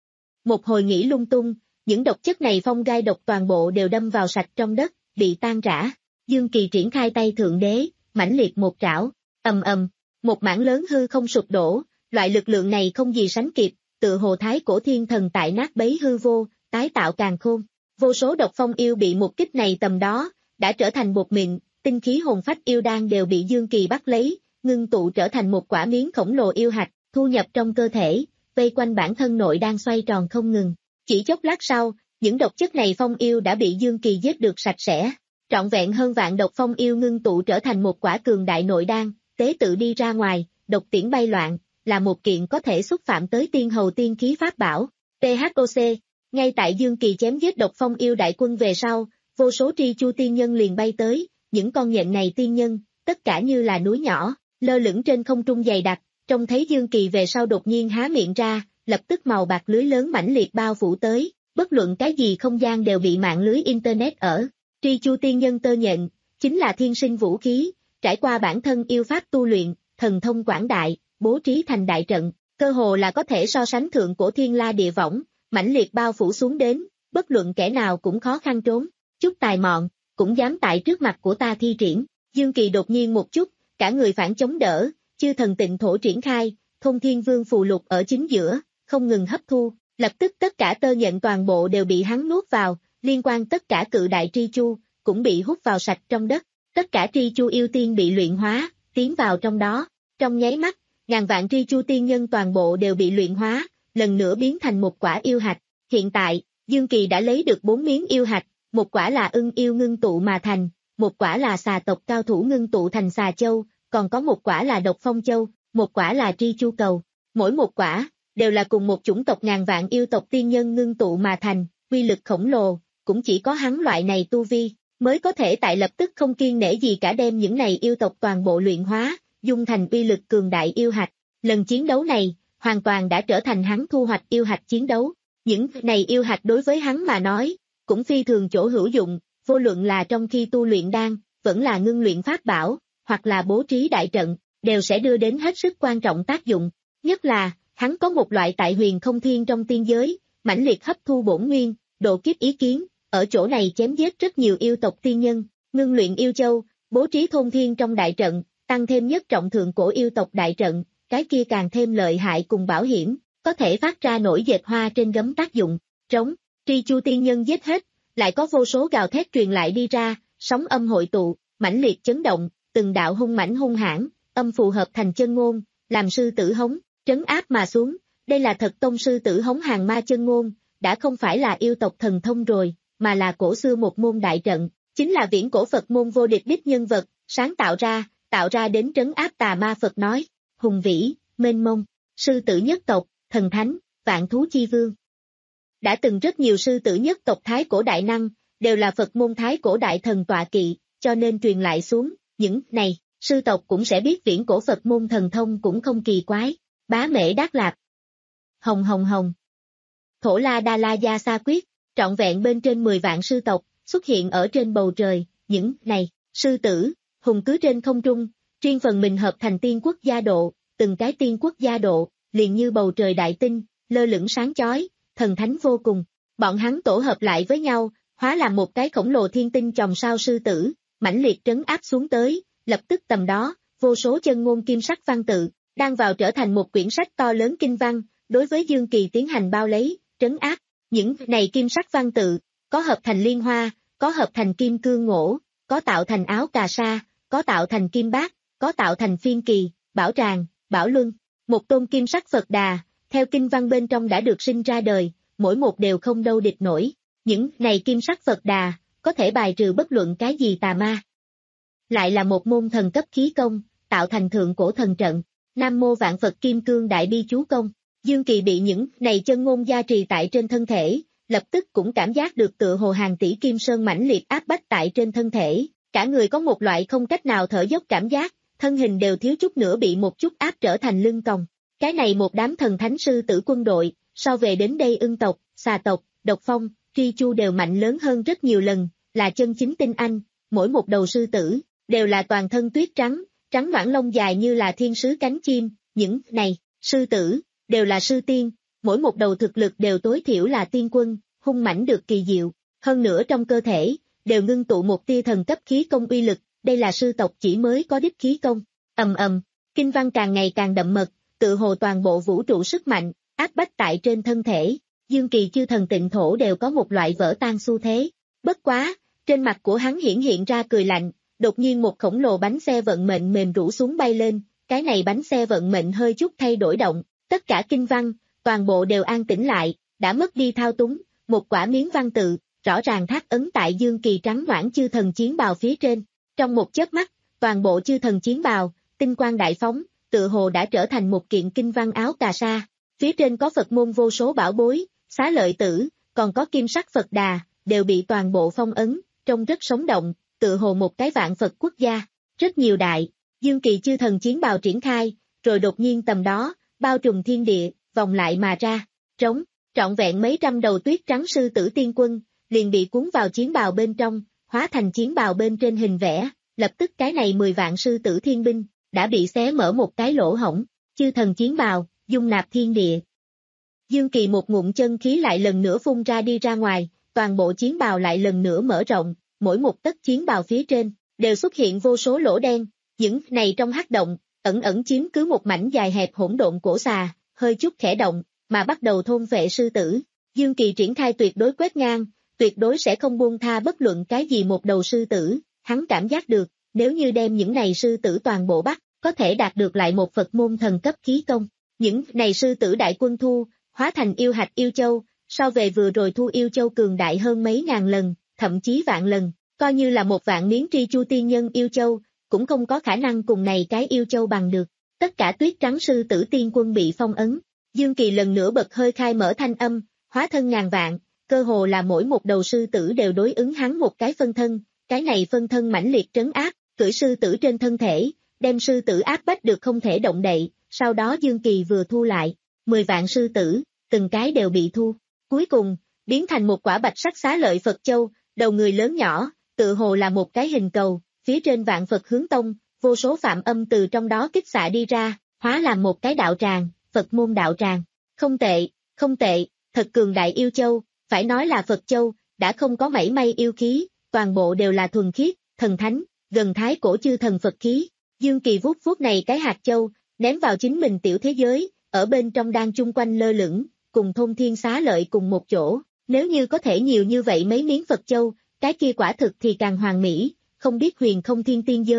Một hồi nghĩ lung tung, những độc chất này phong gai độc toàn bộ đều đâm vào sạch trong đất, bị tan rã. Dương Kỳ triển khai tay thượng đế, mãnh liệt một trảo, ầm ầm, một mảng lớn hư không sụp đổ, loại lực lượng này không gì sánh kịp, tự hồ thái cổ thiên thần tại nát bấy hư vô, tái tạo càn khôn. Vô số độc phong yêu bị một kích này tầm đó, đã trở thành bột mịn, tinh khí hồn phách yêu đan đều bị Dương Kỳ bắt lấy, ngưng tụ trở thành một quả miếng khổng lồ yêu hạch, thu nhập trong cơ thể, vây quanh bản thân nội đang xoay tròn không ngừng. Chỉ chốc lát sau, những độc chất này phong yêu đã bị Dương Kỳ giết được sạch sẽ. Trọn vẹn hơn vạn độc phong yêu ngưng tụ trở thành một quả cường đại nội đan, tế tự đi ra ngoài, độc tiễn bay loạn, là một kiện có thể xúc phạm tới tiên hầu tiên khí pháp bảo. tê hát o xê, ngay tại Dương Kỳ chém giết độc phong yêu đại quân về sau, vô số tri chu tiên nhân liền bay tới, những con nhện này tiên nhân, tất cả như là núi nhỏ, lơ lửng trên không trung dày đặc, trông thấy Dương Kỳ về sau đột nhiên há miệng ra, lập tức màu bạc lưới lớn mãnh liệt bao phủ tới, bất luận cái gì không gian đều bị mạng lưới internet ở. Tri chu tiên nhân tơ nhện, chính là thiên sinh vũ khí, trải qua bản thân yêu pháp tu luyện, thần thông quảng đại, bố trí thành đại trận, cơ hồ là có thể so sánh thượng cổ thiên la địa võng, mãnh liệt bao phủ xuống đến, bất luận kẻ nào cũng khó khăn trốn, chút tài mọn, cũng dám tại trước mặt của ta thi triển. Dương Kỳ đột nhiên một chút, cả người phản chống đỡ, chư thần tịnh thổ triển khai, Thông Thiên Vương phù lục ở chính giữa, không ngừng hấp thu, lập tức tất cả tơ nhện toàn bộ đều bị hắn nuốt vào, liên quan tất cả cự đại tri chu, cũng bị hút vào sạch trong đất, tất cả tri chu yêu tiên bị luyện hóa, tiến vào trong đó, trong nháy mắt, ngàn vạn tri chu tiên nhân toàn bộ đều bị luyện hóa, lần nữa biến thành một quả yêu hạch. Hiện tại, Dương Kỳ đã lấy được bốn miếng yêu hạch, một quả là ưng yêu ngưng tụ mà thành, một quả là xà tộc cao thủ ngưng tụ thành xà châu, còn có một quả là độc phong châu, một quả là tri chu cầu. Mỗi một quả, đều là cùng một chủng tộc ngàn vạn yêu tộc tiên nhân ngưng tụ mà thành, uy lực khổng lồ, cũng chỉ có hắn loại này tu vi, mới có thể tại lập tức không kiêng nể gì cả đem những này yêu tộc toàn bộ luyện hóa, dung thành uy lực cường đại yêu hạch. Lần chiến đấu này, hoàn toàn đã trở thành hắn thu hoạch yêu hạch chiến đấu. Những này yêu hạch đối với hắn mà nói, cũng phi thường chỗ hữu dụng, vô luận là trong khi tu luyện đan, vẫn là ngưng luyện pháp bảo, hoặc là bố trí đại trận, đều sẽ đưa đến hết sức quan trọng tác dụng. Nhất là, hắn có một loại tại huyền không thiên trong tiên giới, mãnh liệt hấp thu bổn nguyên, độ kiếp ý kiến, ở chỗ này chém giết rất nhiều yêu tộc tiên nhân, ngưng luyện yêu châu, bố trí thôn thiên trong đại trận, tăng thêm nhất trọng thượng cổ yêu tộc đại trận, cái kia càng thêm lợi hại cùng bảo hiểm, có thể phát ra nổi dệt hoa trên gấm tác dụng. Trống, tri chu tiên nhân giết hết, lại có vô số gào thét truyền lại đi ra, sóng âm hội tụ, mãnh liệt chấn động, từng đạo hung mãnh hung hãn, âm phù hợp thành chân ngôn, làm sư tử hống, trấn áp mà xuống, đây là thật tông sư tử hống hàng ma chân ngôn, đã không phải là yêu tộc thần thông rồi, mà là cổ xưa một môn đại trận, chính là viễn cổ Phật môn vô địch đích nhân vật, sáng tạo ra, tạo ra đến trấn áp tà ma. Phật nói, hùng vĩ, mênh mông, sư tử nhất tộc, thần thánh, vạn thú chi vương. Đã từng rất nhiều sư tử nhất tộc thái cổ đại năng, đều là Phật môn thái cổ đại thần tọa kỵ, cho nên truyền lại xuống, những này, sư tộc cũng sẽ biết viễn cổ Phật môn thần thông cũng không kỳ quái. Bá Mễ Đát Lạp, Hồng Hồng Hồng, Thổ La Đa La Gia Sa Quyết, trọn vẹn bên trên mười vạn sư tộc, xuất hiện ở trên bầu trời, những này, sư tử, hùng cứ trên không trung, riêng phần mình hợp thành tiên quốc gia độ, từng cái tiên quốc gia độ, liền như bầu trời đại tinh, lơ lửng sáng chói, thần thánh vô cùng. Bọn hắn tổ hợp lại với nhau, hóa làm một cái khổng lồ thiên tinh chòm sao sư tử, mãnh liệt trấn áp xuống tới, lập tức tầm đó, vô số chân ngôn kim sắc văn tự, đang vào trở thành một quyển sách to lớn kinh văn, đối với Dương Kỳ tiến hành bao lấy, trấn áp. Những này kim sắc văn tự, có hợp thành liên hoa, có hợp thành kim cương ngỗ, có tạo thành áo cà sa, có tạo thành kim bát, có tạo thành phiên kỳ, bảo tràng, bảo luân. Một tôn kim sắc Phật Đà, theo kinh văn bên trong đã được sinh ra đời, mỗi một đều không đâu địch nổi. Những này kim sắc Phật Đà, có thể bài trừ bất luận cái gì tà ma. Lại là một môn thần cấp khí công, tạo thành thượng cổ thần trận, Nam Mô Vạn Phật Kim Cương Đại Bi Chú Công. Dương Kỳ bị những này chân ngôn gia trì tại trên thân thể, lập tức cũng cảm giác được tựa hồ hàng tỷ kim sơn mãnh liệt áp bách tại trên thân thể, cả người có một loại không cách nào thở dốc cảm giác, thân hình đều thiếu chút nữa bị một chút áp trở thành lưng còng. Cái này một đám thần thánh sư tử quân đội, so về đến đây ưng tộc, xà tộc, độc phong, tri chu đều mạnh lớn hơn rất nhiều lần, là chân chính tinh anh, mỗi một đầu sư tử, đều là toàn thân tuyết trắng, trắng noãn lông dài như là thiên sứ cánh chim, những này, sư tử, đều là sư tiên, mỗi một đầu thực lực đều tối thiểu là tiên quân, hung mãnh được kỳ diệu, hơn nữa trong cơ thể, đều ngưng tụ một tia thần cấp khí công uy lực, đây là sư tộc chỉ mới có đích khí công, ầm ầm, kinh văn càng ngày càng đậm mật, tự hồ toàn bộ vũ trụ sức mạnh, áp bách tại trên thân thể, Dương Kỳ chư thần tịnh thổ đều có một loại vỡ tan xu thế, bất quá, trên mặt của hắn hiển hiện ra cười lạnh, đột nhiên một khổng lồ bánh xe vận mệnh mềm rũ xuống bay lên, cái này bánh xe vận mệnh hơi chút thay đổi động, tất cả kinh văn, toàn bộ đều an tĩnh lại, đã mất đi thao túng, một quả miếng văn tự, rõ ràng thác ấn tại Dương Kỳ trắng noãn chư thần chiến bào phía trên, trong một chớp mắt, toàn bộ chư thần chiến bào, tinh quang đại phóng, tự hồ đã trở thành một kiện kinh văn áo cà sa, phía trên có Phật môn vô số bảo bối, xá lợi tử, còn có kim sắc Phật Đà, đều bị toàn bộ phong ấn, trông rất sống động, tự hồ một cái vạn Phật quốc gia, rất nhiều đại, Dương Kỳ chư thần chiến bào triển khai, rồi đột nhiên tầm đó, bao trùm thiên địa, vòng lại mà ra, trống, trọn vẹn mấy trăm đầu tuyết trắng sư tử tiên quân, liền bị cuốn vào chiến bào bên trong, hóa thành chiến bào bên trên hình vẽ, lập tức cái này mười vạn sư tử thiên binh, đã bị xé mở một cái lỗ hổng, chư thần chiến bào, dung nạp thiên địa. Dương Kỳ một ngụm chân khí lại lần nữa phun ra đi ra ngoài, toàn bộ chiến bào lại lần nữa mở rộng, mỗi một tấc chiến bào phía trên, đều xuất hiện vô số lỗ đen, những này trong hắc động, ẩn ẩn chiếm cứ một mảnh dài hẹp hỗn độn cổ xà, hơi chút khẽ động, mà bắt đầu thôn vệ sư tử. Dương Kỳ triển khai tuyệt đối quét ngang, tuyệt đối sẽ không buông tha bất luận cái gì một đầu sư tử, hắn cảm giác được, nếu như đem những này sư tử toàn bộ bắt, có thể đạt được lại một Phật môn thần cấp khí công. Những này sư tử đại quân thu, hóa thành yêu hạch yêu châu, so về vừa rồi thu yêu châu cường đại hơn mấy ngàn lần, thậm chí vạn lần, coi như là một vạn miếng tri chu tiên nhân yêu châu, cũng không có khả năng cùng này cái yêu châu bằng được. Tất cả tuyết trắng sư tử tiên quân bị phong ấn, Dương Kỳ lần nữa bật hơi khai mở thanh âm, hóa thân ngàn vạn, cơ hồ là mỗi một đầu sư tử đều đối ứng hắn một cái phân thân, cái này phân thân mãnh liệt trấn áp, cưỡi sư tử trên thân thể, đem sư tử áp bách được không thể động đậy, sau đó Dương Kỳ vừa thu lại, mười vạn sư tử, từng cái đều bị thu, cuối cùng, biến thành một quả bạch sắc xá lợi Phật Châu, đầu người lớn nhỏ, tự hồ là một cái hình cầu, phía trên vạn Phật hướng tông, vô số phạm âm từ trong đó kích xạ đi ra, hóa làm một cái đạo tràng, Phật môn đạo tràng, không tệ, không tệ, thật cường đại yêu châu, phải nói là Phật Châu, đã không có mảy may yêu khí, toàn bộ đều là thuần khiết, thần thánh, gần thái cổ chư thần Phật khí. Dương Kỳ vuốt vuốt này cái hạt châu, ném vào chính mình tiểu thế giới, ở bên trong đang chung quanh lơ lửng, cùng thôn thiên xá lợi cùng một chỗ, nếu như có thể nhiều như vậy mấy miếng Phật Châu, cái kia quả thực thì càng hoàn mỹ, không biết huyền không thiên tiên giới,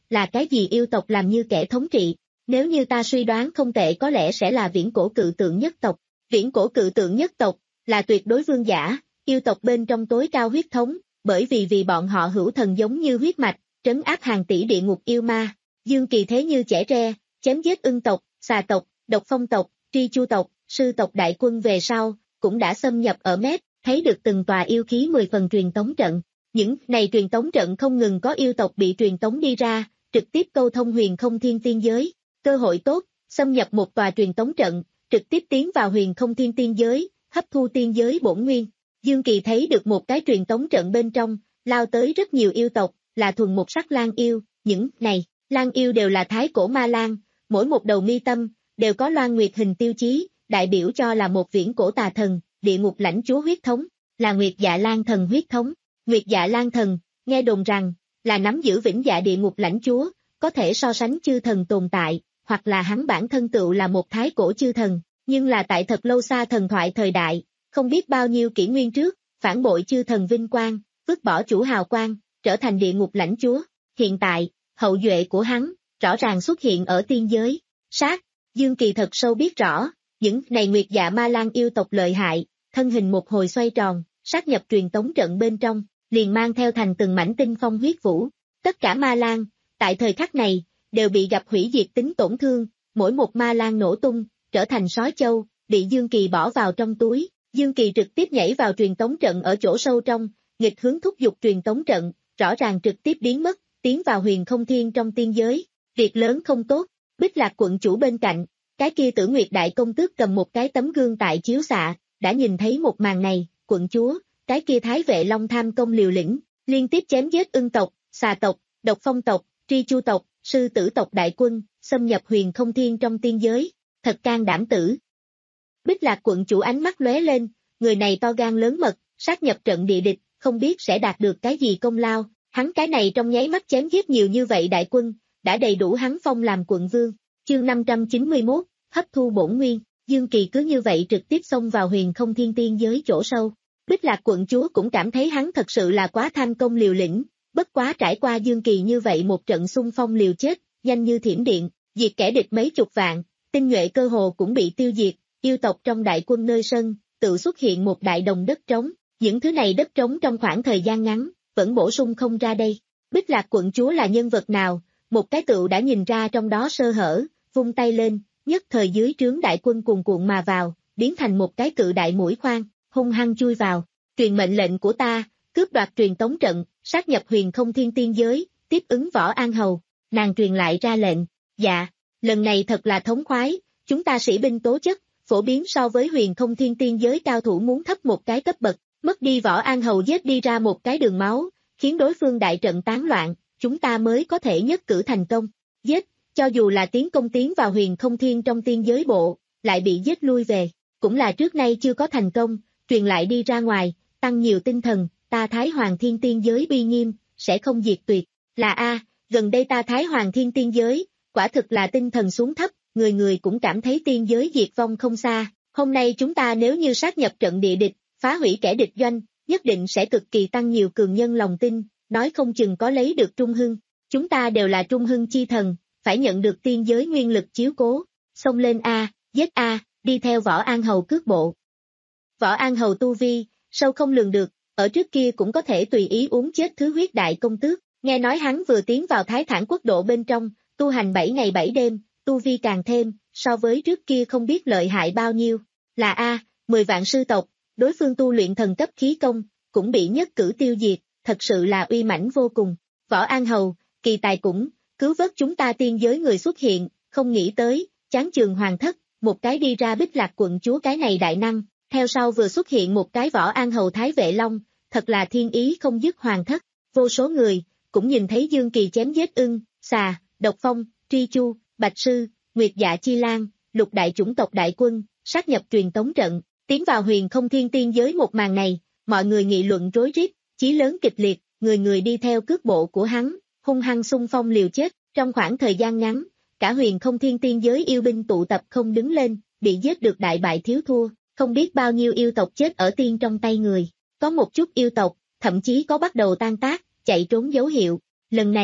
là cái gì yêu tộc làm như kẻ thống trị? Nếu như ta suy đoán không tệ có lẽ sẽ là viễn cổ cự tượng nhất tộc. Viễn cổ cự tượng nhất tộc là tuyệt đối vương giả, yêu tộc bên trong tối cao huyết thống, bởi vì vì bọn họ hữu thần giống như huyết mạch, trấn áp hàng tỷ địa ngục yêu ma. Dương Kỳ thế như chẻ tre, chém giết ưng tộc, xà tộc, độc phong tộc, tri chu tộc, sư tộc đại quân về sau, cũng đã xâm nhập ở mét, thấy được từng tòa yêu khí mười phần truyền tống trận. Những này truyền tống trận không ngừng có yêu tộc bị truyền tống đi ra, trực tiếp câu thông huyền không thiên tiên giới. Cơ hội tốt, xâm nhập một tòa truyền tống trận, trực tiếp tiến vào huyền không thiên tiên giới, hấp thu tiên giới bổn nguyên. Dương Kỳ thấy được một cái truyền tống trận bên trong, lao tới rất nhiều yêu tộc, là thuần một sắc lang yêu, những này, lang yêu đều là thái cổ ma lang, mỗi một đầu mi tâm, đều có loan nguyệt hình tiêu chí, đại biểu cho là một viễn cổ tà thần, địa ngục lãnh chúa huyết thống, là Nguyệt Dạ Lang thần huyết thống. Nguyệt Dạ Lang thần, nghe đồn rằng, là nắm giữ vĩnh dạ địa ngục lãnh chúa, có thể so sánh chư thần tồn tại, hoặc là hắn bản thân tựu là một thái cổ chư thần, nhưng là tại thật lâu xa thần thoại thời đại, không biết bao nhiêu kỷ nguyên trước, phản bội chư thần vinh quang, vứt bỏ chủ hào quang, trở thành địa ngục lãnh chúa. Hiện tại, hậu duệ của hắn, rõ ràng xuất hiện ở tiên giới. Sát, Dương Kỳ thật sâu biết rõ, những này Nguyệt Dạ ma lang yêu tộc lợi hại, thân hình một hồi xoay tròn, sát nhập truyền tống trận bên trong, liền mang theo thành từng mảnh tinh phong huyết vũ. Tất cả ma lang, tại thời khắc này, đều bị gặp hủy diệt tính tổn thương, mỗi một ma lang nổ tung, trở thành sói châu, bị Dương Kỳ bỏ vào trong túi. Dương Kỳ trực tiếp nhảy vào truyền tống trận ở chỗ sâu trong, nghịch hướng thúc giục truyền tống trận, rõ ràng trực tiếp biến mất, tiến vào huyền không thiên trong tiên giới. Việc lớn không tốt, Bích Lạc quận chủ bên cạnh, cái kia Tử Nguyệt đại công tước cầm một cái tấm gương tại chiếu xạ, đã nhìn thấy một màn này, quận chúa, cái kia Thái Vệ Long tham công liều lĩnh, liên tiếp chém giết ưng tộc, xà tộc, độc phong tộc, tri chu tộc, sư tử tộc đại quân, xâm nhập huyền không thiên trong tiên giới, thật can đảm tử. Bích Lạc quận chủ ánh mắt lóe lên, người này to gan lớn mật, sát nhập trận địa địch, không biết sẽ đạt được cái gì công lao, hắn cái này trong nháy mắt chém giết nhiều như vậy đại quân, đã đầy đủ hắn phong làm quận vương. Chương năm trăm chín mươi mốt, hấp thu bổn nguyên, Dương Kỳ cứ như vậy trực tiếp xông vào huyền không thiên tiên giới chỗ sâu. Bích Lạc quận chúa cũng cảm thấy hắn thật sự là quá tham công liều lĩnh, bất quá trải qua Dương Kỳ như vậy một trận xung phong liều chết, nhanh như thiểm điện, diệt kẻ địch mấy chục vạn, tinh nhuệ cơ hồ cũng bị tiêu diệt, yêu tộc trong đại quân nơi sân, tự xuất hiện một đại đồng đất trống, những thứ này đất trống trong khoảng thời gian ngắn, vẫn bổ sung không ra đây. Bích Lạc quận chúa là nhân vật nào, một cái tựu đã nhìn ra trong đó sơ hở, vung tay lên, nhất thời dưới trướng đại quân cuồn cuộn mà vào, biến thành một cái cự đại mũi khoan, hung hăng chui vào, truyền mệnh lệnh của ta, cướp đoạt truyền tống trận, sát nhập huyền không thiên tiên giới, tiếp ứng Võ An Hầu, nàng truyền lại ra lệnh, dạ, lần này thật là thống khoái, chúng ta sĩ binh tố chất, phổ biến so với huyền không thiên tiên giới cao thủ muốn thấp một cái cấp bậc, mất đi Võ An Hầu giết đi ra một cái đường máu, khiến đối phương đại trận tán loạn, chúng ta mới có thể nhất cử thành công, giết, cho dù là tiến công tiến vào huyền không thiên trong tiên giới bộ, lại bị giết lui về, cũng là trước nay chưa có thành công, truyền lại đi ra ngoài, tăng nhiều tinh thần, ta Thái Hoàng Thiên tiên giới uy nghiêm, sẽ không diệt tuyệt, là A, gần đây ta Thái Hoàng Thiên tiên giới, quả thực là tinh thần xuống thấp, người người cũng cảm thấy tiên giới diệt vong không xa, hôm nay chúng ta nếu như sát nhập trận địa địch, phá hủy kẻ địch doanh, nhất định sẽ cực kỳ tăng nhiều cường nhân lòng tin, nói không chừng có lấy được trung hưng, chúng ta đều là trung hưng chi thần, phải nhận được tiên giới nguyên lực chiếu cố, xông lên A, giết A, đi theo Võ An Hầu cước bộ. Võ An Hầu tu vi, sâu không lường được, ở trước kia cũng có thể tùy ý uống chết thứ huyết đại công tước, nghe nói hắn vừa tiến vào Thái Thản quốc độ bên trong, tu hành bảy ngày bảy đêm, tu vi càng thêm, so với trước kia không biết lợi hại bao nhiêu, là A, mười vạn sư tộc, đối phương tu luyện thần cấp khí công, cũng bị nhất cử tiêu diệt, thật sự là uy mãnh vô cùng. Võ An Hầu, kỳ tài cũng, cứu vớt chúng ta tiên giới người xuất hiện, không nghĩ tới, chán trường hoàng thất, một cái đi ra Bích Lạc quận chúa cái này đại năng, theo sau vừa xuất hiện một cái Võ An Hầu Thái Vệ Long, thật là thiên ý không dứt hoàng thất, vô số người, cũng nhìn thấy Dương Kỳ chém giết ưng, xà, độc phong, tri chu, bạch sư, nguyệt dạ chi lan, lục đại chủng tộc đại quân, sát nhập truyền tống trận, tiến vào huyền không thiên tiên giới một màn này, mọi người nghị luận rối rít, chí lớn kịch liệt, người người đi theo cước bộ của hắn, hung hăng xung phong liều chết, trong khoảng thời gian ngắn, cả huyền không thiên tiên giới yêu binh tụ tập không đứng lên, bị giết được đại bại thiếu thua, không biết bao nhiêu yêu tộc chết ở tiên trong tay người, có một chút yêu tộc, thậm chí có bắt đầu tan tác, chạy trốn dấu hiệu, lần này,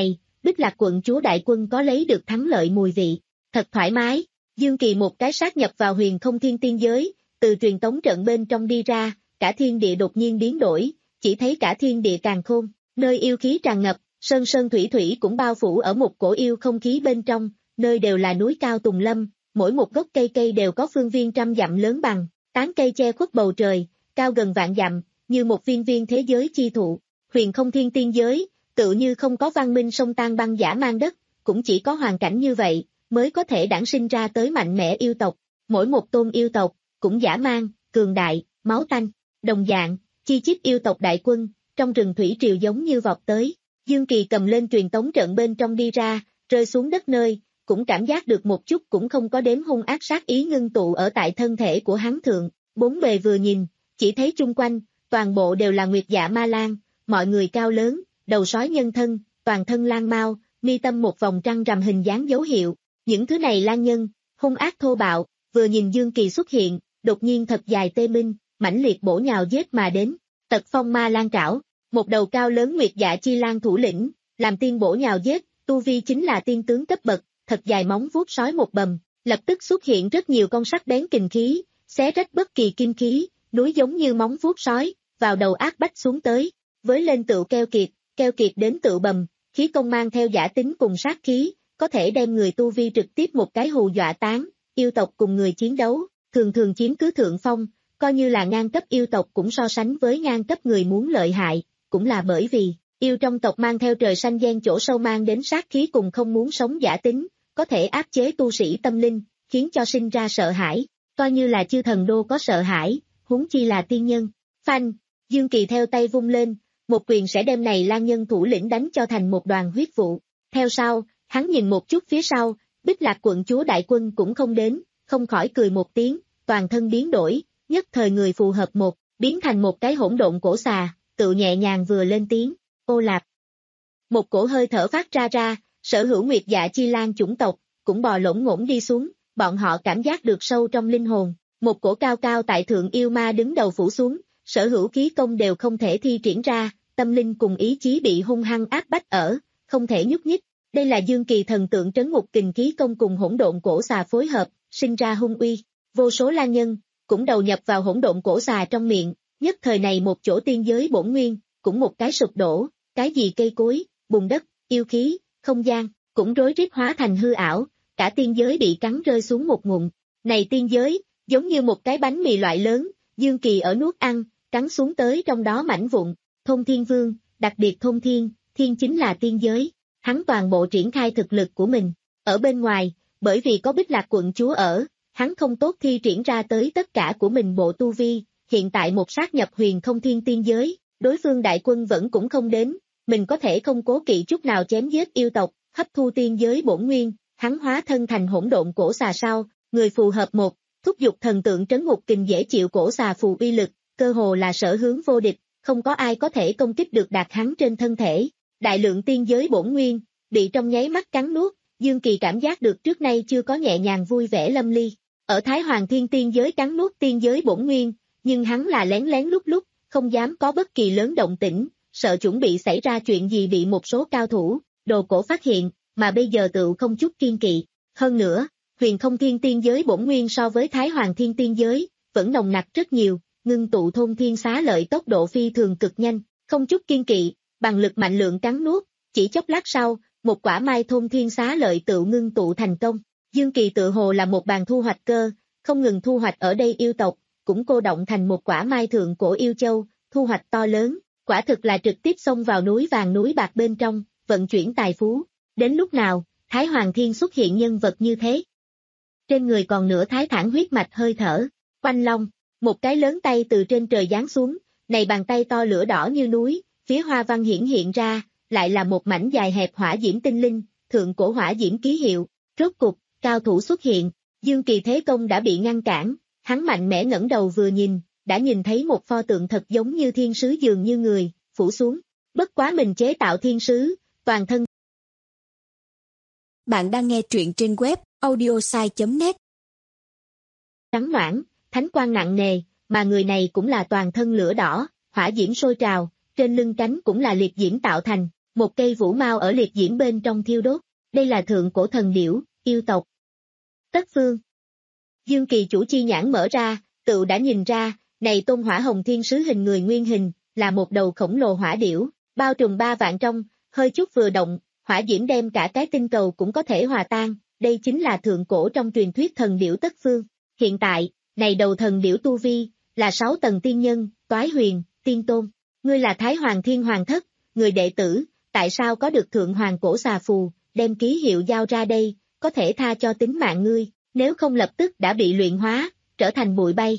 Bích Lạc quận chúa đại quân có lấy được thắng lợi mùi vị, thật thoải mái. Dương Kỳ một cái sát nhập vào huyền không thiên tiên giới, từ truyền tống trận bên trong đi ra, cả thiên địa đột nhiên biến đổi, chỉ thấy cả thiên địa càn khôn, nơi yêu khí tràn ngập, sơn sơn thủy thủy cũng bao phủ ở một cổ yêu không khí bên trong, nơi đều là núi cao tùng lâm, mỗi một gốc cây cây đều có phương viên trăm dặm lớn bằng, tán cây che khuất bầu trời, cao gần vạn dặm, như một viên viên thế giới chi thụ. Huyền không thiên tiên giới, tự như không có văn minh sông tan băng dã man đất, cũng chỉ có hoàn cảnh như vậy, mới có thể đản sinh ra tới mạnh mẽ yêu tộc. Mỗi một tôn yêu tộc, cũng dã man, cường đại, máu tanh. Đồng dạng, chi chít yêu tộc đại quân, trong rừng thủy triều giống như vọt tới. Dương Kỳ cầm lên truyền tống trận bên trong đi ra, rơi xuống đất nơi, cũng cảm giác được một chút cũng không có đếm hung ác sát ý ngưng tụ ở tại thân thể của hắn thượng. Bốn bề vừa nhìn, chỉ thấy chung quanh, toàn bộ đều là nguyệt dạ ma lang, mọi người cao lớn, đầu sói nhân thân, toàn thân lang mau, mi tâm một vòng trăng rằm hình dáng dấu hiệu. Những thứ này lang nhân, hung ác thô bạo, vừa nhìn Dương Kỳ xuất hiện, đột nhiên thật dài tê minh, mãnh liệt bổ nhào giết mà đến. Tật phong ma lang trảo, một đầu cao lớn nguyệt dạ chi lang thủ lĩnh, làm tiên bổ nhào giết, tu vi chính là tiên tướng cấp bậc, thật dài móng vuốt sói một bầm, lập tức xuất hiện rất nhiều con sắc bén kình khí, xé rách bất kỳ kim khí, núi giống như móng vuốt sói, vào đầu ác bách xuống tới, với lên tựu keo kiệt, keo kiệt đến tựu bầm, khí công mang theo giả tính cùng sát khí, có thể đem người tu vi trực tiếp một cái hù dọa tán. Yêu tộc cùng người chiến đấu, thường thường chiếm cứ thượng phong, coi như là ngang cấp yêu tộc cũng so sánh với ngang cấp người muốn lợi hại, cũng là bởi vì, yêu trong tộc mang theo trời xanh gian chỗ sâu mang đến sát khí cùng không muốn sống giả tính, có thể áp chế tu sĩ tâm linh, khiến cho sinh ra sợ hãi, coi như là chư thần đô có sợ hãi, huống chi là tiên nhân. Phanh, Dương Kỳ theo tay vung lên, một quyền sẽ đem này lang nhân thủ lĩnh đánh cho thành một đoàn huyết vụ. Theo sau, hắn nhìn một chút phía sau, Bích Lạc quận chúa đại quân cũng không đến, không khỏi cười một tiếng, toàn thân biến đổi, nhất thời người phù hợp một, biến thành một cái hỗn độn cổ xà, tự nhẹ nhàng vừa lên tiếng, ô lạp. Một cổ hơi thở phát ra ra, sở hữu nguyệt dạ chi lang chủng tộc, cũng bò lổn ngổn đi xuống, bọn họ cảm giác được sâu trong linh hồn, một cổ cao cao tại thượng yêu ma đứng đầu phủ xuống, sở hữu khí công đều không thể thi triển ra, tâm linh cùng ý chí bị hung hăng áp bách ở, không thể nhúc nhích. Đây là Dương Kỳ thần tượng trấn ngục kình khí công cùng hỗn độn cổ xà phối hợp, sinh ra hung uy, vô số lang nhân, cũng đầu nhập vào hỗn độn cổ xà trong miệng, nhất thời này một chỗ tiên giới bổn nguyên, cũng một cái sụp đổ, cái gì cây cối, bùn đất, yêu khí, không gian, cũng rối rít hóa thành hư ảo, cả tiên giới bị cắn rơi xuống một ngụm. Này tiên giới, giống như một cái bánh mì loại lớn, Dương Kỳ ở nuốt ăn, cắn xuống tới trong đó mảnh vụn, thôn thiên vương, đặc biệt thôn thiên, thiên chính là tiên giới. Hắn toàn bộ triển khai thực lực của mình, ở bên ngoài, bởi vì có Bích Lạc quận chúa ở, hắn không tốt thi triển ra tới tất cả của mình bộ tu vi, hiện tại một sát nhập huyền không thiên tiên giới, đối phương đại quân vẫn cũng không đến, mình có thể không cố kỵ chút nào chém giết yêu tộc, hấp thu tiên giới bổn nguyên, hắn hóa thân thành hỗn độn cổ xà sau, người phù hợp một, thúc giục thần tượng trấn ngục kình dễ chịu cổ xà phù uy lực, cơ hồ là sở hướng vô địch, không có ai có thể công kích được đạt hắn trên thân thể. Đại lượng tiên giới bổn nguyên, bị trong nháy mắt cắn nuốt, Dương Kỳ cảm giác được trước nay chưa có nhẹ nhàng vui vẻ lâm ly. Ở Thái Hoàng Thiên tiên giới cắn nuốt tiên giới bổn nguyên, nhưng hắn là lén lén lúc lúc, không dám có bất kỳ lớn động tĩnh, sợ chuẩn bị xảy ra chuyện gì bị một số cao thủ, đồ cổ phát hiện, mà bây giờ tựu không chút kiên kỵ. Hơn nữa, huyền không thiên tiên giới bổn nguyên so với Thái Hoàng Thiên tiên giới, vẫn nồng nặc rất nhiều, ngưng tụ thôn thiên xá lợi tốc độ phi thường cực nhanh, không chút kiên kỵ. Bằng lực mạnh lượng cắn nuốt, chỉ chốc lát sau, một quả mai thôn thiên xá lợi tự ngưng tụ thành công. Dương Kỳ tự hồ là một bàn thu hoạch cơ, không ngừng thu hoạch ở đây yêu tộc, cũng cô động thành một quả mai thượng cổ yêu châu, thu hoạch to lớn, quả thực là trực tiếp xông vào núi vàng núi bạc bên trong, vận chuyển tài phú. Đến lúc nào, Thái Hoàng Thiên xuất hiện nhân vật như thế? Trên người còn nửa thái thản huyết mạch hơi thở, quanh long, một cái lớn tay từ trên trời giáng xuống, này bàn tay to lửa đỏ như núi. Phía hoa văn hiển hiện ra, lại là một mảnh dài hẹp hỏa diễm tinh linh, thượng cổ hỏa diễm ký hiệu, rốt cục, cao thủ xuất hiện, Dương Kỳ thế công đã bị ngăn cản, hắn mạnh mẽ ngẩng đầu vừa nhìn, đã nhìn thấy một pho tượng thật giống như thiên sứ dường như người, phủ xuống, bất quá mình chế tạo thiên sứ, toàn thân. Bạn đang nghe truyện trên web audiosai chấm net. Trắng noãn, thánh quang nặng nề, mà người này cũng là toàn thân lửa đỏ, hỏa diễm sôi trào. Trên lưng cánh cũng là liệt diễm tạo thành, một cây vũ mao ở liệt diễm bên trong thiêu đốt, đây là thượng cổ thần điểu, yêu tộc. Tất Phương. Dương Kỳ chủ chi nhãn mở ra, tự đã nhìn ra, này tôn hỏa hồng thiên sứ hình người nguyên hình, là một đầu khổng lồ hỏa điểu, bao trùm ba vạn trong, hơi chút vừa động, hỏa diễm đem cả cái tinh cầu cũng có thể hòa tan, đây chính là thượng cổ trong truyền thuyết thần điểu Tất Phương. Hiện tại, này đầu thần điểu tu vi, là sáu tầng tiên nhân, toái huyền, tiên tôn. Ngươi là Thái Hoàng Thiên Hoàng Thất, người đệ tử, tại sao có được thượng hoàng cổ xà phù, đem ký hiệu giao ra đây, có thể tha cho tính mạng ngươi, nếu không lập tức đã bị luyện hóa, trở thành bụi bay.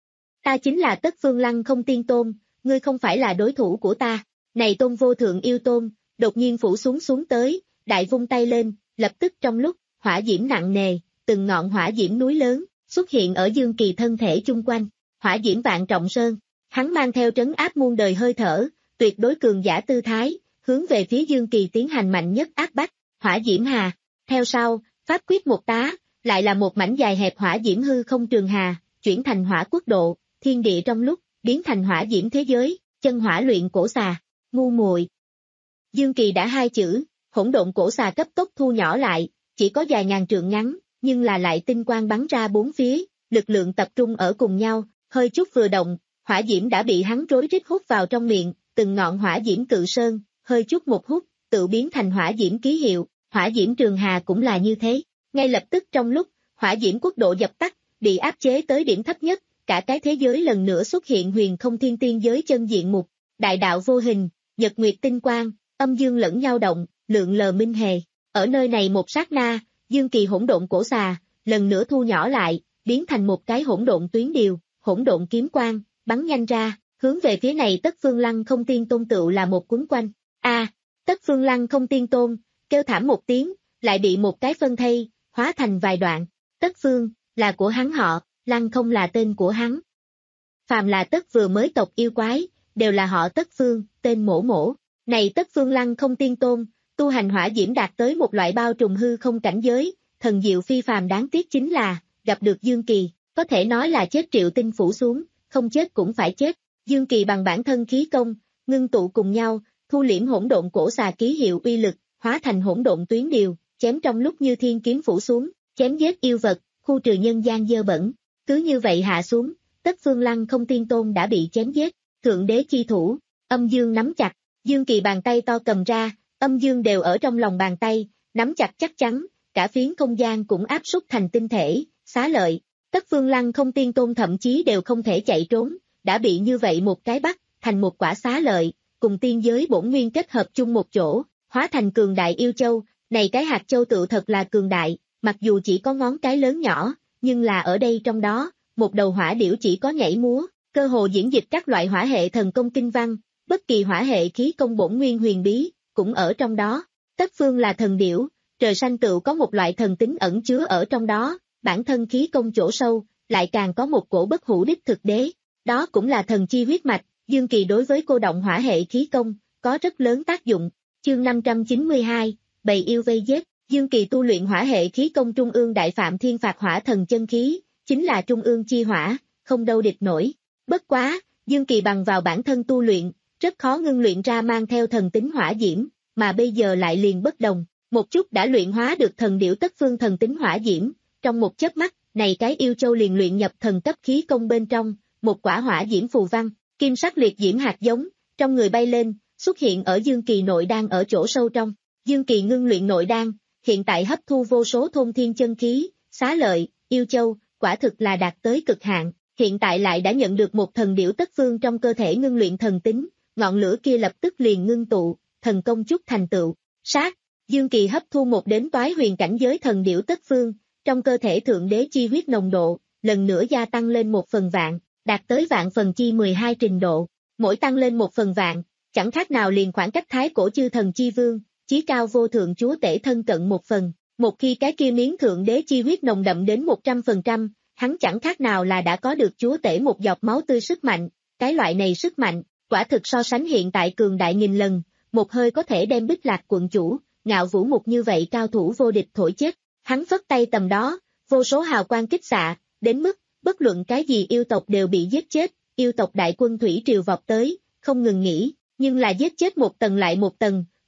Ta chính là Tất Phương Lăng Không Tiên Tôn, ngươi không phải là đối thủ của ta. Này tôn vô thượng yêu tôn, đột nhiên phủ xuống xuống tới, đại vung tay lên, lập tức trong lúc, hỏa diễm nặng nề, từng ngọn hỏa diễm núi lớn, xuất hiện ở Dương Kỳ thân thể chung quanh, hỏa diễm vạn trọng sơn, hắn mang theo trấn áp muôn đời hơi thở, tuyệt đối cường giả tư thái, hướng về phía Dương Kỳ tiến hành mạnh nhất áp bách, hỏa diễm hà, theo sau, pháp quyết một tá, lại là một mảnh dài hẹp hỏa diễm hư không trường hà, chuyển thành hỏa quốc độ, thiên địa trong lúc, biến thành hỏa diễm thế giới, chân hỏa luyện cổ xà, ngu muội. Dương Kỳ đã hai chữ, hỗn độn cổ xà cấp tốc thu nhỏ lại, chỉ có vài ngàn trượng ngắn, nhưng là lại tinh quang bắn ra bốn phía, lực lượng tập trung ở cùng nhau, hơi chút vừa động, hỏa diễm đã bị hắn rối rít hút vào trong miệng, từng ngọn hỏa diễm cự sơn, hơi chút một hút, tự biến thành hỏa diễm ký hiệu, hỏa diễm trường hà cũng là như thế. Ngay lập tức trong lúc, hỏa diễm quốc độ dập tắt, bị áp chế tới điểm thấp nhất, cả cái thế giới lần nữa xuất hiện huyền không thiên tiên giới chân diện mục, đại đạo vô hình, nhật nguyệt tinh quang, âm dương lẫn nhau động, lượng lờ minh hề. Ở nơi này một sát na, Dương Kỳ hỗn độn cổ xà, lần nữa thu nhỏ lại, biến thành một cái hỗn độn tuyến điều, hỗn độn kiếm quang, bắn nhanh ra, hướng về phía này Tất Phương Lăng Không Tiên Tôn tựu là một cuốn quanh. A, à, Tất Phương Lăng Không Tiên Tôn, kêu thảm một tiếng, lại bị một cái phân thây, hóa thành vài đoạn. Tất Phương, là của hắn họ, Lăng Không là tên của hắn. Phàm là Tất vừa mới tộc yêu quái, đều là họ Tất Phương, tên mổ mổ. Này Tất Phương Lăng Không Tiên Tôn, tu hành hỏa diễm đạt tới một loại bao trùm hư không cảnh giới, thần diệu phi phàm, đáng tiếc chính là, gặp được Dương Kỳ, có thể nói là chết triệu tinh phủ xuống, không chết cũng phải chết. Dương Kỳ bằng bản thân khí công, ngưng tụ cùng nhau, thu liễm hỗn độn cổ xà ký hiệu uy lực, hóa thành hỗn độn tuyến điều, chém trong lúc như thiên kiếm phủ xuống, chém giết yêu vật, khu trừ nhân gian dơ bẩn. Cứ như vậy hạ xuống, Tất Phương Lăng Không Tiên Tôn đã bị chém giết, thượng đế chi thủ, âm dương nắm chặt, Dương Kỳ bàn tay to cầm ra, âm dương đều ở trong lòng bàn tay, nắm chặt chắc chắn, cả phiến không gian cũng áp súc thành tinh thể, xá lợi. Tất Phương Lăng Không Tiên Tôn thậm chí đều không thể chạy trốn, đã bị như vậy một cái bắt, thành một quả xá lợi, cùng tiên giới bổn nguyên kết hợp chung một chỗ, hóa thành cường đại yêu châu. Này cái hạt châu tự thật là cường đại, mặc dù chỉ có ngón cái lớn nhỏ, nhưng là ở đây trong đó, một đầu hỏa điểu chỉ có nhảy múa, cơ hồ diễn dịch các loại hỏa hệ thần công kinh văn, bất kỳ hỏa hệ khí công bổn nguyên huyền bí, cũng ở trong đó. Tất Phương là thần điểu, trời xanh tựu có một loại thần tính ẩn chứa ở trong đó, bản thân khí công chỗ sâu, lại càng có một cổ bất hủ đích thực đế, đó cũng là thần chi huyết mạch. Dương Kỳ đối với cô động hỏa hệ khí công, có rất lớn tác dụng. Chương năm trăm chín mươi hai, bầy yêu vây giết. Dương Kỳ tu luyện hỏa hệ khí công trung ương đại phạm thiên phạt hỏa thần chân khí, chính là trung ương chi hỏa, không đâu địch nổi. Bất quá, Dương Kỳ bằng vào bản thân tu luyện, rất khó ngưng luyện ra mang theo thần tính hỏa diễm, mà bây giờ lại liền bất đồng, một chút đã luyện hóa được thần điểu Tất Phương thần tính hỏa diễm, trong một chớp mắt, này cái yêu châu liền luyện nhập thần cấp khí công bên trong, một quả hỏa diễm phù văn, kim sắc liệt diễm hạt giống, trong người bay lên, xuất hiện ở Dương Kỳ nội đan ở chỗ sâu trong. Dương Kỳ ngưng luyện nội đan, hiện tại hấp thu vô số thôn thiên chân khí, xá lợi, yêu châu, quả thực là đạt tới cực hạn, hiện tại lại đã nhận được một thần điểu Tất Phương trong cơ thể ngưng luyện thần tính, ngọn lửa kia lập tức liền ngưng tụ, thần công chút thành tựu. Sát, Dương Kỳ hấp thu một đến toái huyền cảnh giới thần điểu Tất Phương, trong cơ thể thượng đế chi huyết nồng độ, lần nữa gia tăng lên một phần vạn, đạt tới vạn phần chi mười hai trình độ, mỗi tăng lên một phần vạn, chẳng khác nào liền khoảng cách thái cổ chư thần chi vương, chí cao vô thượng chúa tể thân cận một phần. Một khi cái kia miếng thượng đế chi huyết nồng đậm đến một trăm phần trăm, hắn chẳng khác nào là đã có được chúa tể một giọt máu tươi sức mạnh, cái loại này sức mạnh, quả thực so sánh hiện tại cường đại nghìn lần, một hơi có thể đem Bích Lạc quận chủ, Ngạo Vũ Mục như vậy cao thủ vô địch thổi chết. Hắn phất tay tầm đó, vô số hào quang kích xạ, đến mức, bất luận cái gì yêu tộc đều bị giết chết, yêu tộc đại quân thủy triều vọt tới, không ngừng nghỉ, nhưng là giết chết một tầng lại một tầng,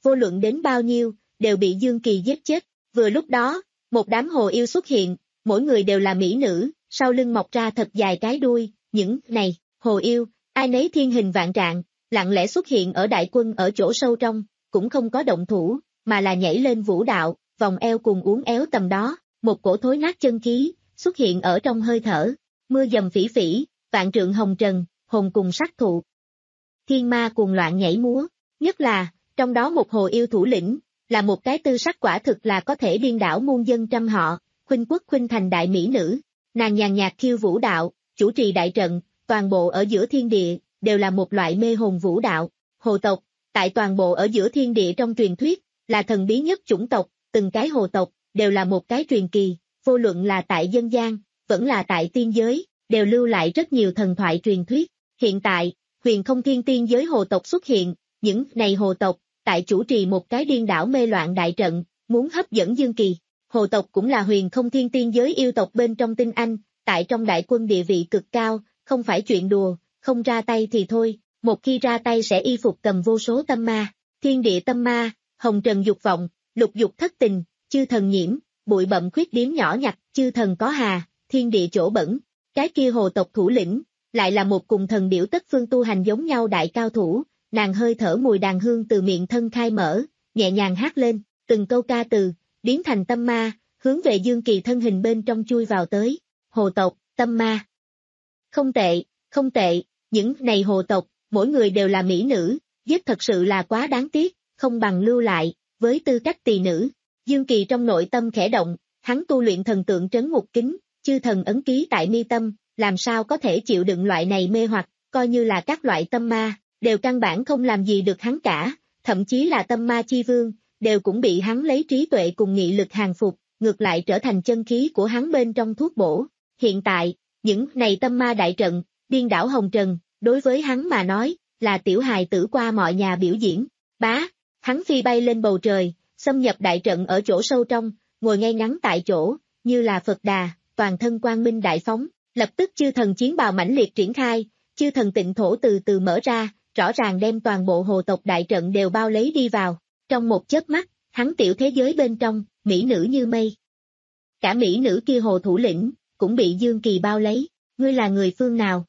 vô luận đến bao nhiêu, đều bị Dương Kỳ giết chết. Vừa lúc đó, một đám hồ yêu xuất hiện, mỗi người đều là mỹ nữ, sau lưng mọc ra thật dài cái đuôi, những này, hồ yêu, ai nấy thiên hình vạn trạng, lặng lẽ xuất hiện ở đại quân ở chỗ sâu trong, cũng không có động thủ, mà là nhảy lên vũ đạo, vòng eo cùng uốn éo tầm đó, một cổ thối nát chân khí, xuất hiện ở trong hơi thở, mưa dầm phỉ phỉ, vạn trượng hồng trần, hồn cùng sắc thụ. Thiên ma cuồng loạn nhảy múa, nhất là, trong đó một hồ yêu thủ lĩnh, là một cái tư sắc quả thực là có thể điên đảo muôn dân trăm họ, khuynh quốc khuynh thành đại mỹ nữ, nàng nhàn nhạt khiêu vũ đạo, chủ trì đại trận, toàn bộ ở giữa thiên địa, đều là một loại mê hồn vũ đạo, hồ tộc, tại toàn bộ ở giữa thiên địa trong truyền thuyết, là thần bí nhất chủng tộc, từng cái hồ tộc, đều là một cái truyền kỳ, vô luận là tại dân gian, vẫn là tại tiên giới, đều lưu lại rất nhiều thần thoại truyền thuyết, hiện tại, huyền không thiên tiên giới hồ tộc xuất hiện, những này hồ tộc, tại chủ trì một cái điên đảo mê loạn đại trận, muốn hấp dẫn Dương Kỳ. Hồ tộc cũng là huyền không thiên tiên giới yêu tộc bên trong tinh anh, tại trong đại quân địa vị cực cao, không phải chuyện đùa, không ra tay thì thôi, một khi ra tay sẽ y phục cầm vô số tâm ma, thiên địa tâm ma, hồng trần dục vọng, lục dục thất tình, chư thần nhiễm, bụi bặm khuyết điếm nhỏ nhặt, chư thần có hà, thiên địa chỗ bẩn. Cái kia hồ tộc thủ lĩnh, lại là một cùng thần điểu tất phương tu hành giống nhau đại cao thủ, nàng hơi thở mùi đàn hương từ miệng thân khai mở, nhẹ nhàng hát lên, từng câu ca từ, biến thành tâm ma, hướng về Dương Kỳ thân hình bên trong chui vào tới. Hồ tộc, tâm ma. Không tệ, không tệ, những này hồ tộc, mỗi người đều là mỹ nữ, giết thật sự là quá đáng tiếc, không bằng lưu lại, với tư cách tỳ nữ. Dương Kỳ trong nội tâm khẽ động, hắn tu luyện thần tượng trấn ngục kính, chư thần ấn ký tại mi tâm, làm sao có thể chịu đựng loại này mê hoặc, coi như là các loại tâm ma, đều căn bản không làm gì được hắn cả, thậm chí là tâm ma chi vương, đều cũng bị hắn lấy trí tuệ cùng nghị lực hàng phục, ngược lại trở thành chân khí của hắn bên trong thuốc bổ. Hiện tại, những này tâm ma đại trận, điên đảo hồng trần, đối với hắn mà nói, là tiểu hài tử qua mọi nhà biểu diễn. Bá, hắn phi bay lên bầu trời, xâm nhập đại trận ở chỗ sâu trong, ngồi ngay ngắn tại chỗ, như là Phật Đà, toàn thân quang minh đại phóng, lập tức chư thần chiến bào mãnh liệt triển khai, chư thần tịnh thổ từ từ mở ra, rõ ràng đem toàn bộ hồ tộc đại trận đều bao lấy đi vào. Trong một chớp mắt, hắn tiểu thế giới bên trong, mỹ nữ như mây. Cả mỹ nữ kia hồ thủ lĩnh, cũng bị Dương Kỳ bao lấy, ngươi là người phương nào?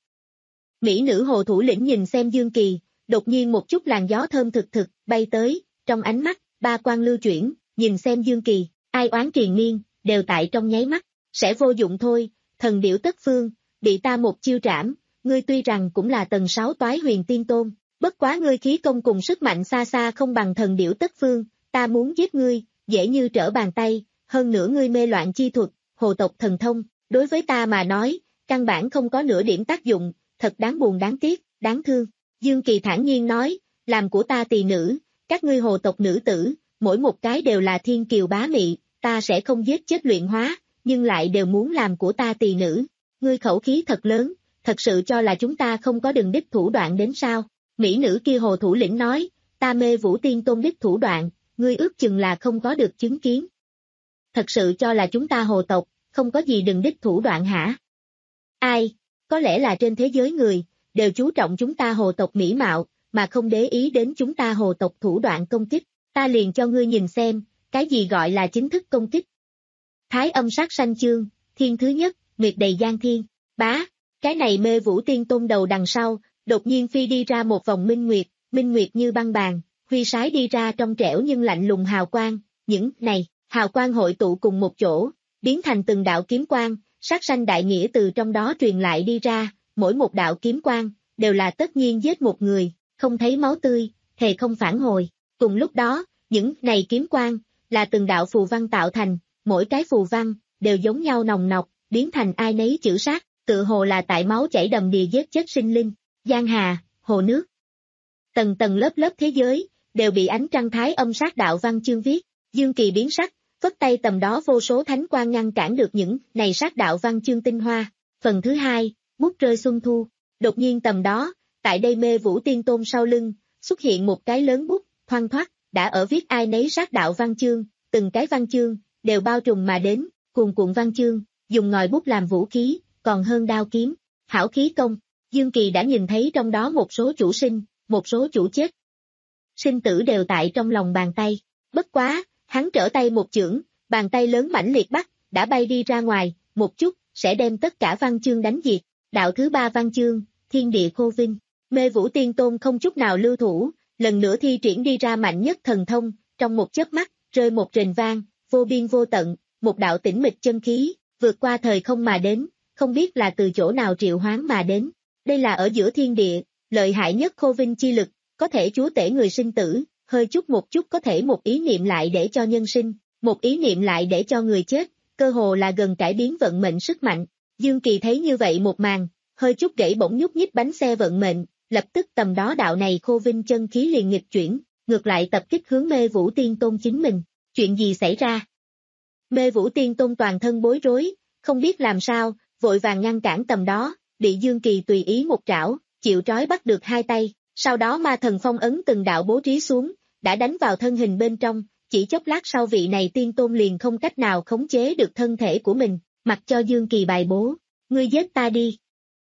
Mỹ nữ hồ thủ lĩnh nhìn xem Dương Kỳ, đột nhiên một chút làn gió thơm thực thực, bay tới, trong ánh mắt, ba quang lưu chuyển, nhìn xem Dương Kỳ, ai oán triền miên, đều tại trong nháy mắt, sẽ vô dụng thôi, thần điểu tất phương, bị ta một chiêu trảm, ngươi tuy rằng cũng là tầng sáu toái huyền tiên tôn, bất quá ngươi khí công cùng sức mạnh xa xa không bằng thần điểu tất phương, ta muốn giết ngươi, dễ như trở bàn tay, hơn nữa ngươi mê loạn chi thuật, hồ tộc thần thông, đối với ta mà nói, căn bản không có nửa điểm tác dụng, thật đáng buồn đáng tiếc, đáng thương. Dương Kỳ thản nhiên nói, làm của ta tỳ nữ, các ngươi hồ tộc nữ tử, mỗi một cái đều là thiên kiều bá mị, ta sẽ không giết chết luyện hóa, nhưng lại đều muốn làm của ta tỳ nữ. Ngươi khẩu khí thật lớn, thật sự cho là chúng ta không có đường đích thủ đoạn đến sao? Mỹ nữ kia hồ thủ lĩnh nói, ta mê vũ tiên tôn đích thủ đoạn, ngươi ước chừng là không có được chứng kiến. Thật sự cho là chúng ta hồ tộc, không có gì đừng đích thủ đoạn hả? Ai? Có lẽ là trên thế giới người, đều chú trọng chúng ta hồ tộc mỹ mạo, mà không để ý đến chúng ta hồ tộc thủ đoạn công kích, ta liền cho ngươi nhìn xem, cái gì gọi là chính thức công kích. Thái âm sát sanh chương, thiên thứ nhất, nguyệt đầy giang thiên, bá, cái này mê vũ tiên tôn đầu đằng sau, đột nhiên phi đi ra một vòng minh nguyệt, minh nguyệt như băng bàn, huy sái đi ra trong trẻo nhưng lạnh lùng hào quang, những này, hào quang hội tụ cùng một chỗ, biến thành từng đạo kiếm quang, sát sanh đại nghĩa từ trong đó truyền lại đi ra, mỗi một đạo kiếm quang, đều là tất nhiên giết một người, không thấy máu tươi, thề không phản hồi. Cùng lúc đó, những này kiếm quang, là từng đạo phù văn tạo thành, mỗi cái phù văn, đều giống nhau nồng nọc, biến thành ai nấy chữ sát, tự hồ là tại máu chảy đầm đìa giết chết sinh linh, giang hà, hồ nước. Tầng tầng lớp lớp thế giới, đều bị ánh trăng thái âm sát đạo văn chương viết, Dương Kỳ biến sắc, phất tay tầm đó vô số thánh quang ngăn cản được những này sát đạo văn chương tinh hoa. Phần thứ hai, bút rơi xuân thu, đột nhiên tầm đó, tại đây mê vũ tiên tôn sau lưng, xuất hiện một cái lớn bút, thoăn thoắt, đã ở viết ai nấy sát đạo văn chương, từng cái văn chương, đều bao trùm mà đến, cuồn cuộn văn chương, dùng ngòi bút làm vũ khí, còn hơn đao kiếm, hảo khí công. Dương Kỳ đã nhìn thấy trong đó một số chủ sinh, một số chủ chết. sinh tử đều tại trong lòng bàn tay. Bất quá, hắn trở tay một chưởng, bàn tay lớn mãnh liệt bắt, đã bay đi ra ngoài, một chút, sẽ đem tất cả văn chương đánh diệt. Đạo thứ ba văn chương, thiên địa khô vinh. Mê Vũ Tiên Tôn không chút nào lưu thủ, lần nữa thi triển đi ra mạnh nhất thần thông, trong một chớp mắt, rơi một rền vang, vô biên vô tận, một đạo tĩnh mịch chân khí, vượt qua thời không mà đến, không biết là từ chỗ nào triệu hoán mà đến. Đây là ở giữa thiên địa, lợi hại nhất khô vinh chi lực, có thể chúa tể người sinh tử, hơi chút một chút có thể một ý niệm lại để cho nhân sinh, một ý niệm lại để cho người chết, cơ hồ là gần cải biến vận mệnh sức mạnh. Dương Kỳ thấy như vậy một màn, hơi chút gãy bỗng nhúc nhích bánh xe vận mệnh, lập tức tầm đó đạo này khô vinh chân khí liền nghịch chuyển, ngược lại tập kích hướng Mê Vũ Tiên Tôn chính mình. Chuyện gì xảy ra? Mê Vũ Tiên Tôn toàn thân bối rối, không biết làm sao, vội vàng ngăn cản tầm đó, bị Dương Kỳ tùy ý một trảo, chịu trói bắt được hai tay, sau đó ma thần phong ấn từng đạo bố trí xuống, đã đánh vào thân hình bên trong, chỉ chốc lát sau vị này tiên tôn liền không cách nào khống chế được thân thể của mình, mặc cho Dương Kỳ bài bố, ngươi giết ta đi.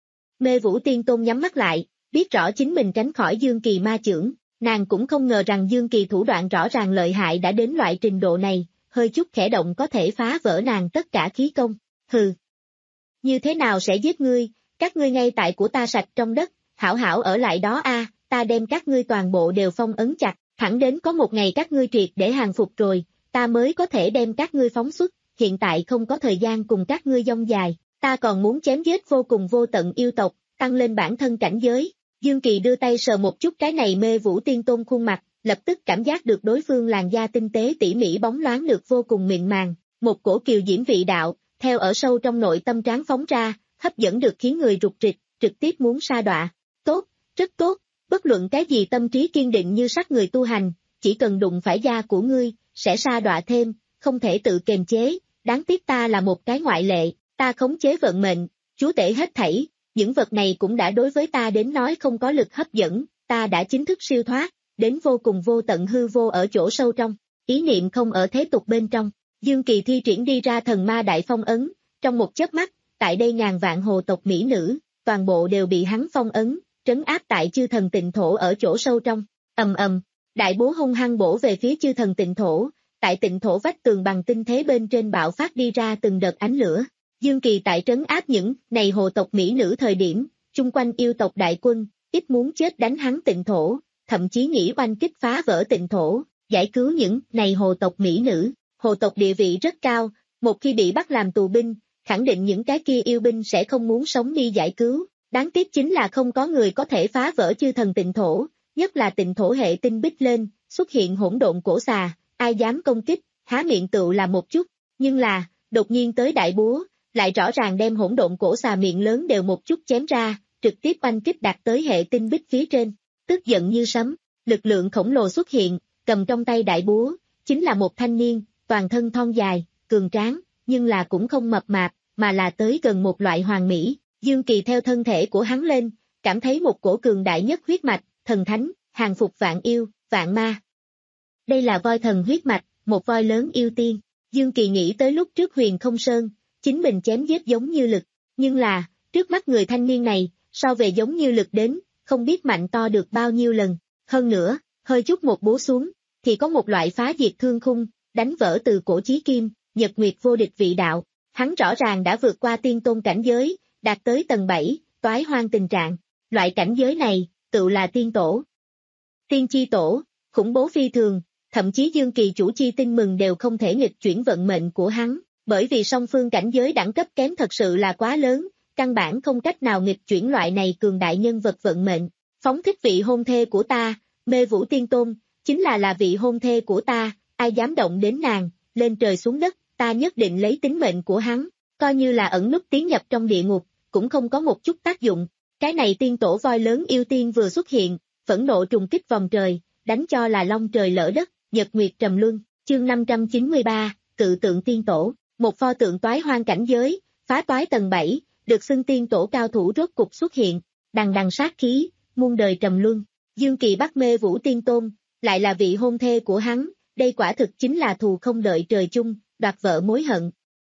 Mê Vũ Tiên Tôn nhắm mắt lại, biết rõ chính mình tránh khỏi Dương Kỳ ma chưởng, nàng cũng không ngờ rằng Dương Kỳ thủ đoạn rõ ràng lợi hại đã đến loại trình độ này, hơi chút khẽ động có thể phá vỡ nàng tất cả khí công, hừ. Như thế nào sẽ giết ngươi, các ngươi ngay tại của ta sạch trong đất, hảo hảo ở lại đó a, ta đem các ngươi toàn bộ đều phong ấn chặt, thẳng đến có một ngày các ngươi triệt để hàng phục rồi, ta mới có thể đem các ngươi phóng xuất, hiện tại không có thời gian cùng các ngươi dông dài, ta còn muốn chém giết vô cùng vô tận yêu tộc, tăng lên bản thân cảnh giới. Dương Kỳ đưa tay sờ một chút cái này Mê Vũ Tiên Tôn khuôn mặt, lập tức cảm giác được đối phương làn da tinh tế tỉ mỉ bóng loáng được vô cùng mịn màng, một cổ kiều diễm vị đạo, theo ở sâu trong nội tâm tráng phóng ra, hấp dẫn được khiến người rụt rịch, trực tiếp muốn sa đọa. Tốt, rất tốt, bất luận cái gì tâm trí kiên định như sắc người tu hành, chỉ cần đụng phải da của ngươi, sẽ sa đọa thêm, không thể tự kiềm chế, đáng tiếc ta là một cái ngoại lệ, ta khống chế vận mệnh, chúa tể hết thảy, những vật này cũng đã đối với ta đến nói không có lực hấp dẫn, ta đã chính thức siêu thoát, đến vô cùng vô tận hư vô ở chỗ sâu trong, ý niệm không ở thế tục bên trong. Dương Kỳ thi triển đi ra thần ma đại phong ấn, trong một chớp mắt, tại đây ngàn vạn hồ tộc mỹ nữ, toàn bộ đều bị hắn phong ấn, trấn áp tại chư thần tịnh thổ ở chỗ sâu trong, ầm ầm, đại búa hung hăng bổ về phía chư thần tịnh thổ, tại tịnh thổ vách tường bằng tinh thế bên trên bạo phát đi ra từng đợt ánh lửa. Dương Kỳ tại trấn áp những này hồ tộc mỹ nữ thời điểm, chung quanh yêu tộc đại quân, ít muốn chết đánh hắn tịnh thổ, thậm chí nghĩ oanh kích phá vỡ tịnh thổ, giải cứu những này hồ tộc mỹ nữ. Hồ tộc địa vị rất cao, một khi bị bắt làm tù binh, khẳng định những cái kia yêu binh sẽ không muốn sống đi giải cứu, đáng tiếc chính là không có người có thể phá vỡ chư thần tịnh thổ, nhất là tịnh thổ hệ tinh bích lên, xuất hiện hỗn độn cổ xà, ai dám công kích, há miệng tựu là một chút, nhưng là, đột nhiên tới đại búa, lại rõ ràng đem hỗn độn cổ xà miệng lớn đều một chút chém ra, trực tiếp oanh kích đạt tới hệ tinh bích phía trên, tức giận như sấm, lực lượng khổng lồ xuất hiện, cầm trong tay đại búa, chính là một thanh niên, toàn thân thon dài, cường tráng, nhưng là cũng không mập mạp, mà là tới gần một loại hoàn mỹ. Dương Kỳ theo thân thể của hắn lên, cảm thấy một cổ cường đại nhất huyết mạch, thần thánh, hàng phục vạn yêu, vạn ma. Đây là voi thần huyết mạch, một voi lớn yêu tiên. Dương Kỳ nghĩ tới lúc trước Huyền Không Sơn, chính mình chém giết giống như lực, nhưng là, trước mắt người thanh niên này, so về giống như lực đến, không biết mạnh to được bao nhiêu lần. Hơn nữa, hơi chút một búa xuống, thì có một loại phá diệt thương khung, đánh vỡ từ cổ chí kim, nhật nguyệt vô địch vị đạo. Hắn rõ ràng đã vượt qua tiên tôn cảnh giới, đạt tới tầng bảy, toái hoang tình trạng. Loại cảnh giới này, tự là tiên tổ. Tiên chi tổ, khủng bố phi thường, thậm chí Dương Kỳ chủ chi tin mừng đều không thể nghịch chuyển vận mệnh của hắn, bởi vì song phương cảnh giới đẳng cấp kém thật sự là quá lớn, căn bản không cách nào nghịch chuyển loại này cường đại nhân vật vận mệnh. Phóng thích vị hôn thê của ta, Mê Vũ Tiên Tôn, chính là là vị hôn thê của ta, ai dám động đến nàng, lên trời xuống đất, ta nhất định lấy tính mệnh của hắn, coi như là ẩn núp tiến nhập trong địa ngục, cũng không có một chút tác dụng. Cái này tiên tổ voi lớn yêu tiên vừa xuất hiện, phẫn nộ trùng kích vòng trời, đánh cho là long trời lỡ đất, nhật nguyệt trầm luân. Chương năm trăm chín mươi ba, cự tượng tiên tổ, một pho tượng toái hoang cảnh giới, phá toái tầng bảy, được xưng tiên tổ cao thủ rốt cục xuất hiện, đằng đằng sát khí, muôn đời trầm luân. Dương Kỳ bắt Mê Vũ Tiên Tôn, lại là vị hôn thê của hắn, đây quả thực chính là thù không đợi trời chung, đoạt vợ mối hận.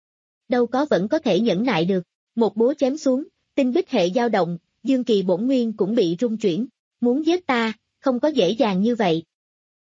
Đâu có vẫn có thể nhẫn nại được, một búa chém xuống, tinh bích hệ dao động, Dương Kỳ bổn nguyên cũng bị rung chuyển, muốn giết ta, không có dễ dàng như vậy.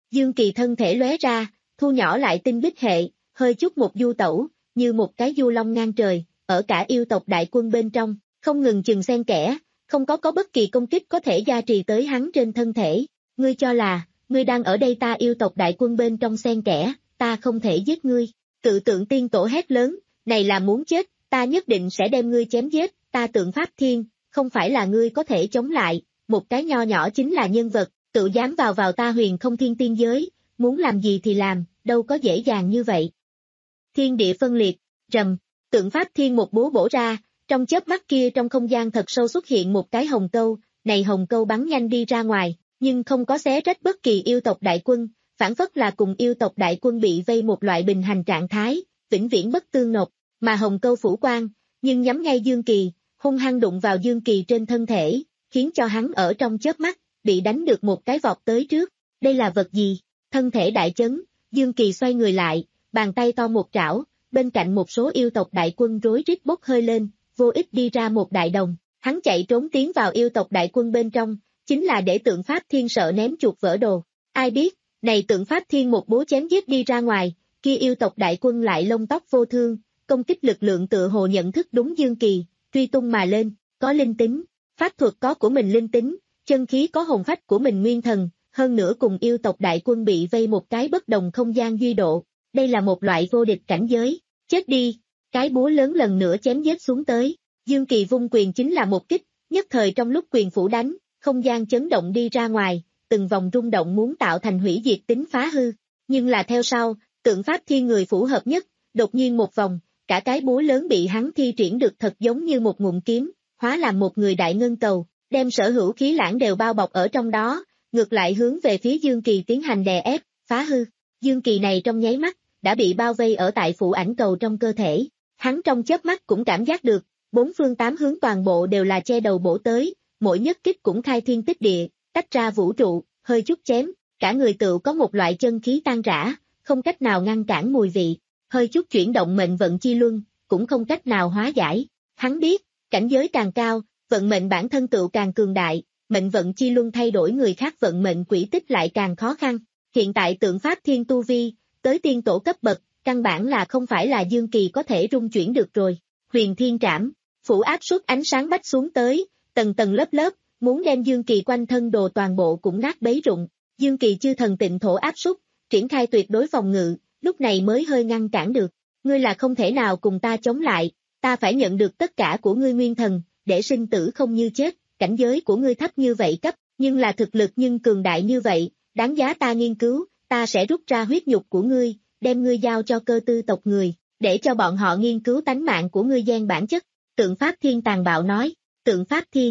Dương Kỳ thân thể lóe ra, thu nhỏ lại tinh bích hệ, hơi chút một du tẩu, như một cái du long ngang trời, ở cả yêu tộc đại quân bên trong, không ngừng chừng xen kẽ, không có có bất kỳ công kích có thể gia trì tới hắn trên thân thể. Ngươi cho là, ngươi đang ở đây ta yêu tộc đại quân bên trong xen kẽ, ta không thể giết ngươi. Tự tượng tiên tổ hét lớn, này là muốn chết, ta nhất định sẽ đem ngươi chém giết, ta tượng Pháp Thiên, không phải là ngươi có thể chống lại, một cái nho nhỏ chính là nhân vật, tự dám vào vào ta huyền không thiên tiên giới, muốn làm gì thì làm, đâu có dễ dàng như vậy. Thiên địa phân liệt, rầm, tượng Pháp Thiên một búa bổ ra, trong chớp mắt kia trong không gian thật sâu xuất hiện một cái hồng câu, này hồng câu bắn nhanh đi ra ngoài, nhưng không có xé rách bất kỳ yêu tộc đại quân, phản phất là cùng yêu tộc đại quân bị vây một loại bình hành trạng thái, vĩnh viễn bất tương nộp, mà hồng câu phủ quang, nhưng nhắm ngay Dương Kỳ, hung hăng đụng vào Dương Kỳ trên thân thể, khiến cho hắn ở trong chớp mắt, bị đánh được một cái vọt tới trước. Đây là vật gì? Thân thể đại chấn, Dương Kỳ xoay người lại, bàn tay to một trảo, bên cạnh một số yêu tộc đại quân rối rít bốc hơi lên, vô ích đi ra một đại đồng, hắn chạy trốn tiến vào yêu tộc đại quân bên trong, chính là để tượng Pháp Thiên sợ ném chuột vỡ đồ. Ai biết, này tượng Pháp Thiên một búa chém giết đi ra ngoài, kia yêu tộc đại quân lại lông tóc vô thương, công kích lực lượng tựa hồ nhận thức đúng Dương Kỳ, truy tung mà lên, có linh tính, pháp thuật có của mình linh tính, chân khí có hồn phách của mình nguyên thần, hơn nữa cùng yêu tộc đại quân bị vây một cái bất đồng không gian duy độ, đây là một loại vô địch cảnh giới, chết đi, cái búa lớn lần nữa chém giết xuống tới, Dương Kỳ vung quyền chính là một kích, nhất thời trong lúc quyền phủ đánh, không gian chấn động đi ra ngoài, từng vòng rung động muốn tạo thành hủy diệt tính phá hư, nhưng là theo sau, tượng Pháp Thiên người phủ hợp nhất, đột nhiên một vòng, cả cái búa lớn bị hắn thi triển được thật giống như một ngụm kiếm, hóa làm một người đại ngân cầu, đem sở hữu khí lãng đều bao bọc ở trong đó, ngược lại hướng về phía Dương Kỳ tiến hành đè ép, phá hư. Dương Kỳ này trong nháy mắt, đã bị bao vây ở tại phụ ảnh cầu trong cơ thể, hắn trong chớp mắt cũng cảm giác được, bốn phương tám hướng toàn bộ đều là che đầu bổ tới, mỗi nhất kích cũng khai thiên tích địa, tách ra vũ trụ, hơi chút chém, cả người tự có một loại chân khí tan rã, không cách nào ngăn cản mùi vị, hơi chút chuyển động mệnh vận chi luân, cũng không cách nào hóa giải. Hắn biết, cảnh giới càng cao, vận mệnh bản thân tự càng cường đại, mệnh vận chi luân thay đổi người khác vận mệnh quỹ tích lại càng khó khăn. Hiện tại tượng Pháp Thiên tu vi, tới tiên tổ cấp bậc, căn bản là không phải là Dương Kỳ có thể rung chuyển được rồi. Huyền Thiên Trảm, phủ áp suất ánh sáng bách xuống tới, tầng tầng lớp lớp, muốn đem Dương Kỳ quanh thân đồ toàn bộ cũng nát bấy rụng. Dương Kỳ chư thần tịnh thổ áp suất, triển khai tuyệt đối phòng ngự, lúc này mới hơi ngăn cản được. Ngươi là không thể nào cùng ta chống lại, ta phải nhận được tất cả của ngươi nguyên thần, để sinh tử không như chết, cảnh giới của ngươi thấp như vậy cấp, nhưng là thực lực nhưng cường đại như vậy, đáng giá ta nghiên cứu, ta sẽ rút ra huyết nhục của ngươi, đem ngươi giao cho cơ tư tộc người, để cho bọn họ nghiên cứu tánh mạng của ngươi gian bản chất. Tượng Pháp Thiên tàn bạo nói, tượng Pháp Thiên,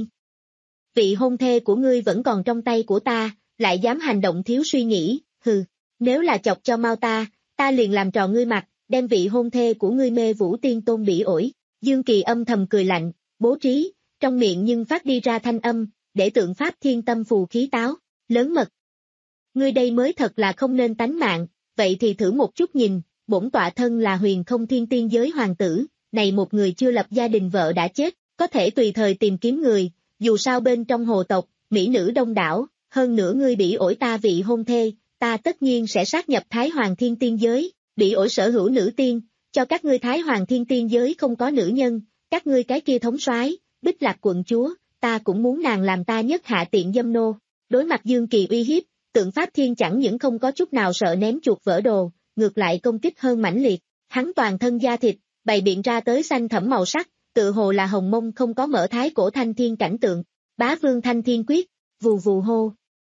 vị hôn thê của ngươi vẫn còn trong tay của ta, lại dám hành động thiếu suy nghĩ, hừ, nếu là chọc cho mau ta, ta liền làm trò ngươi mặt, đem vị hôn thê của ngươi mê vũ tiên tôn bỉ ổi. Dương Kỳ âm thầm cười lạnh, bố trí, trong miệng nhưng phát đi ra thanh âm, để tượng Pháp Thiên tâm phù khí táo, lớn mật. Ngươi đây mới thật là không nên tánh mạng, vậy thì thử một chút nhìn, bổn tọa thân là huyền không thiên tiên giới hoàng tử, này một người chưa lập gia đình vợ đã chết, có thể tùy thời tìm kiếm người, dù sao bên trong hồ tộc, mỹ nữ đông đảo, hơn nữa ngươi bỉ ổi ta vị hôn thê, ta tất nhiên sẽ sát nhập Thái Hoàng Thiên Tiên giới, bỉ ổi sở hữu nữ tiên, cho các ngươi Thái Hoàng Thiên Tiên giới không có nữ nhân, các ngươi cái kia thống soái, Bích Lạc quận chúa, ta cũng muốn nàng làm ta nhất hạ tiện dâm nô. Đối mặt Dương Kỳ uy hiếp, tượng Pháp Thiên chẳng những không có chút nào sợ ném chuột vỡ đồ, ngược lại công kích hơn mãnh liệt, hắn toàn thân da thịt, bày biện ra tới xanh thẫm màu sắc, tự hồ là hồng mông không có mở thái cổ thanh thiên cảnh tượng, bá vương thanh thiên quyết, vù vù hô.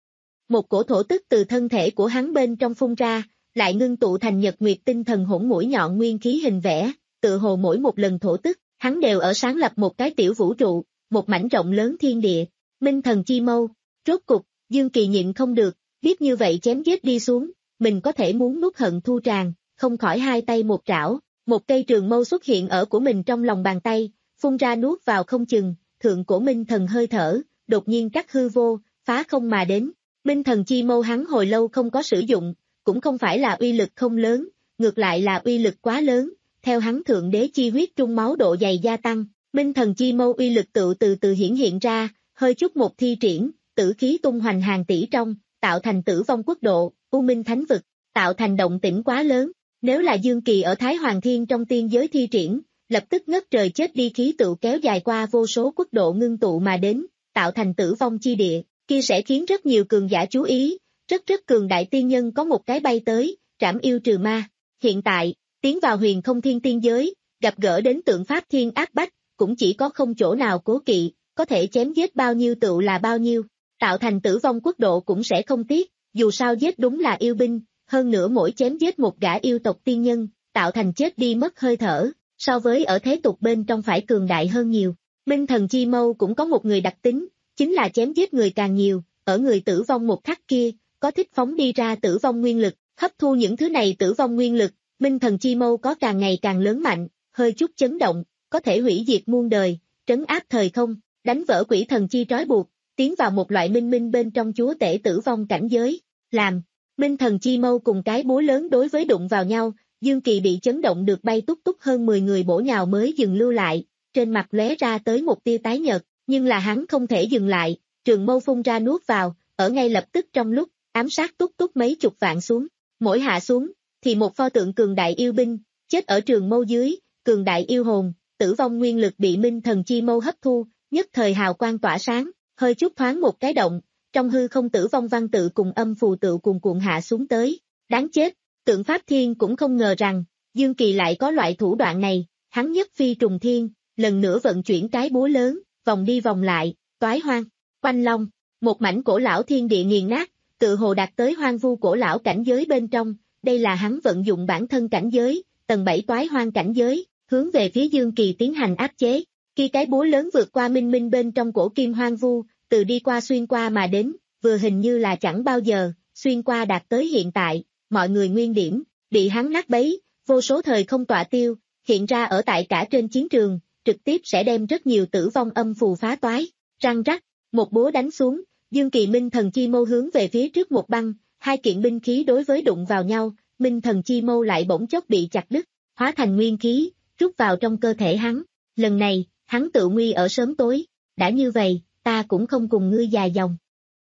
Một cổ thổ tức từ thân thể của hắn bên trong phun ra, lại ngưng tụ thành nhật nguyệt tinh thần hỗn mũi nhọn nguyên khí hình vẽ, tự hồ mỗi một lần thổ tức, hắn đều ở sáng lập một cái tiểu vũ trụ, một mảnh rộng lớn thiên địa, minh thần chi mâu, rốt cục, Dương Kỳ nhịn không được, biết như vậy chém giết đi xuống, mình có thể muốn nuốt hận thu tràn, không khỏi hai tay một trảo, một cây trường mâu xuất hiện ở của mình trong lòng bàn tay, phun ra nuốt vào không chừng, thượng cổ minh thần hơi thở, đột nhiên cắt hư vô, phá không mà đến. Minh thần chi mâu hắn hồi lâu không có sử dụng, cũng không phải là uy lực không lớn, ngược lại là uy lực quá lớn, theo hắn thượng đế chi huyết trung máu độ dày gia tăng, minh thần chi mâu uy lực tự từ từ hiển hiện ra, hơi chút một thi triển, tử khí tung hoành hàng tỷ trong, tạo thành tử vong quốc độ, U Minh Thánh Vực, tạo thành động tĩnh quá lớn. Nếu là Dương Kỳ ở Thái Hoàng Thiên trong tiên giới thi triển, lập tức ngất trời chết đi, khí tụ kéo dài qua vô số quốc độ ngưng tụ mà đến, tạo thành tử vong chi địa, kia sẽ khiến rất nhiều cường giả chú ý, rất rất cường đại tiên nhân có một cái bay tới, trảm yêu trừ ma. Hiện tại, tiến vào huyền không thiên tiên giới, gặp gỡ đến tượng pháp thiên ác bách, cũng chỉ có không chỗ nào cố kỵ, có thể chém giết bao nhiêu tựu là bao nhiêu, tạo thành tử vong quốc độ cũng sẽ không tiếc, dù sao giết đúng là yêu binh, hơn nữa mỗi chém giết một gã yêu tộc tiên nhân, tạo thành chết đi mất hơi thở, so với ở thế tục bên trong phải cường đại hơn nhiều. Minh thần chi mâu cũng có một người đặc tính, chính là chém giết người càng nhiều, ở người tử vong một khắc kia, có thích phóng đi ra tử vong nguyên lực, hấp thu những thứ này tử vong nguyên lực, minh thần chi mâu có càng ngày càng lớn mạnh, hơi chút chấn động, có thể hủy diệt muôn đời, trấn áp thời không, đánh vỡ quỷ thần chi trói buộc, tiến vào một loại minh minh bên trong chúa tể tử vong cảnh giới, làm. Minh thần chi mâu cùng cái búa lớn đối với đụng vào nhau, Dương Kỳ bị chấn động được bay túc túc hơn mười người bổ nhào mới dừng lưu lại, trên mặt lóe ra tới một tia tái nhợt, nhưng là hắn không thể dừng lại, trường mâu phun ra nuốt vào, ở ngay lập tức trong lúc, ám sát túc túc mấy chục vạn xuống, mỗi hạ xuống, thì một pho tượng cường đại yêu binh, chết ở trường mâu dưới, cường đại yêu hồn, tử vong nguyên lực bị minh thần chi mâu hấp thu, nhất thời hào quang tỏa sáng, hơi chút thoáng một cái động, trong hư không tử vong văn tự cùng âm phù tự cuồn cuộn hạ xuống tới, đáng chết, tượng Pháp Thiên cũng không ngờ rằng, Dương Kỳ lại có loại thủ đoạn này, hắn nhất phi trùng thiên, lần nữa vận chuyển cái búa lớn, vòng đi vòng lại, toái hoang, quanh long, một mảnh cổ lão thiên địa nghiền nát, tự hồ đạt tới hoang vu cổ lão cảnh giới bên trong, đây là hắn vận dụng bản thân cảnh giới, tầng bảy toái hoang cảnh giới, hướng về phía Dương Kỳ tiến hành áp chế, khi cái búa lớn vượt qua minh minh bên trong cổ kim hoang vu, từ đi qua xuyên qua mà đến, vừa hình như là chẳng bao giờ, xuyên qua đạt tới hiện tại, mọi người nguyên điểm, bị hắn nát bấy, vô số thời không tọa tiêu, hiện ra ở tại cả trên chiến trường, trực tiếp sẽ đem rất nhiều tử vong âm phù phá toái, răng rắc, một búa đánh xuống, Dương Kỳ minh thần chi mâu hướng về phía trước một băng, hai kiện binh khí đối với đụng vào nhau, minh thần chi mâu lại bỗng chốc bị chặt đứt, hóa thành nguyên khí, rút vào trong cơ thể hắn, lần này, hắn tự nguy ở sớm tối, đã như vậy, ta cũng không cùng ngươi dài dòng.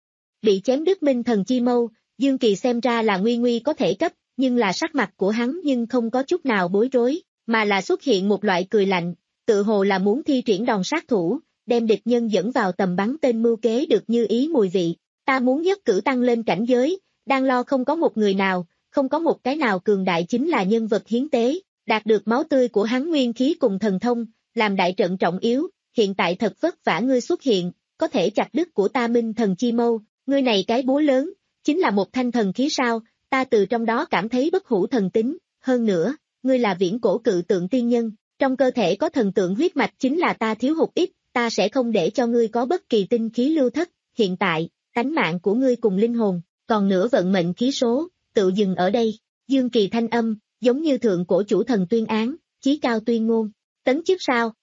Bị chém đứt minh thần chi mâu, Dương Kỳ xem ra là nguy nguy có thể cấp, nhưng là sắc mặt của hắn nhưng không có chút nào bối rối, mà là xuất hiện một loại cười lạnh, tự hồ là muốn thi triển đòn sát thủ, đem địch nhân dẫn vào tầm bắn tên mưu kế được như ý mùi vị. Ta muốn nhất cử tăng lên cảnh giới, đang lo không có một người nào, không có một cái nào cường đại chính là nhân vật hiến tế, đạt được máu tươi của hắn nguyên khí cùng thần thông, làm đại trận trọng yếu, hiện tại thật vất vả ngươi xuất hiện, có thể chặt đứt của ta minh thần chi mâu, ngươi này cái búa lớn, chính là một thanh thần khí sao, ta từ trong đó cảm thấy bất hủ thần tính, hơn nữa, ngươi là viễn cổ cự tượng tiên nhân, trong cơ thể có thần tượng huyết mạch chính là ta thiếu hụt ít, ta sẽ không để cho ngươi có bất kỳ tinh khí lưu thất, hiện tại, tánh mạng của ngươi cùng linh hồn, còn nữa vận mệnh khí số, tự dừng ở đây, Dương Kỳ thanh âm, giống như thượng cổ chủ thần tuyên án, chí cao tuyên ngôn, tấn chức sao?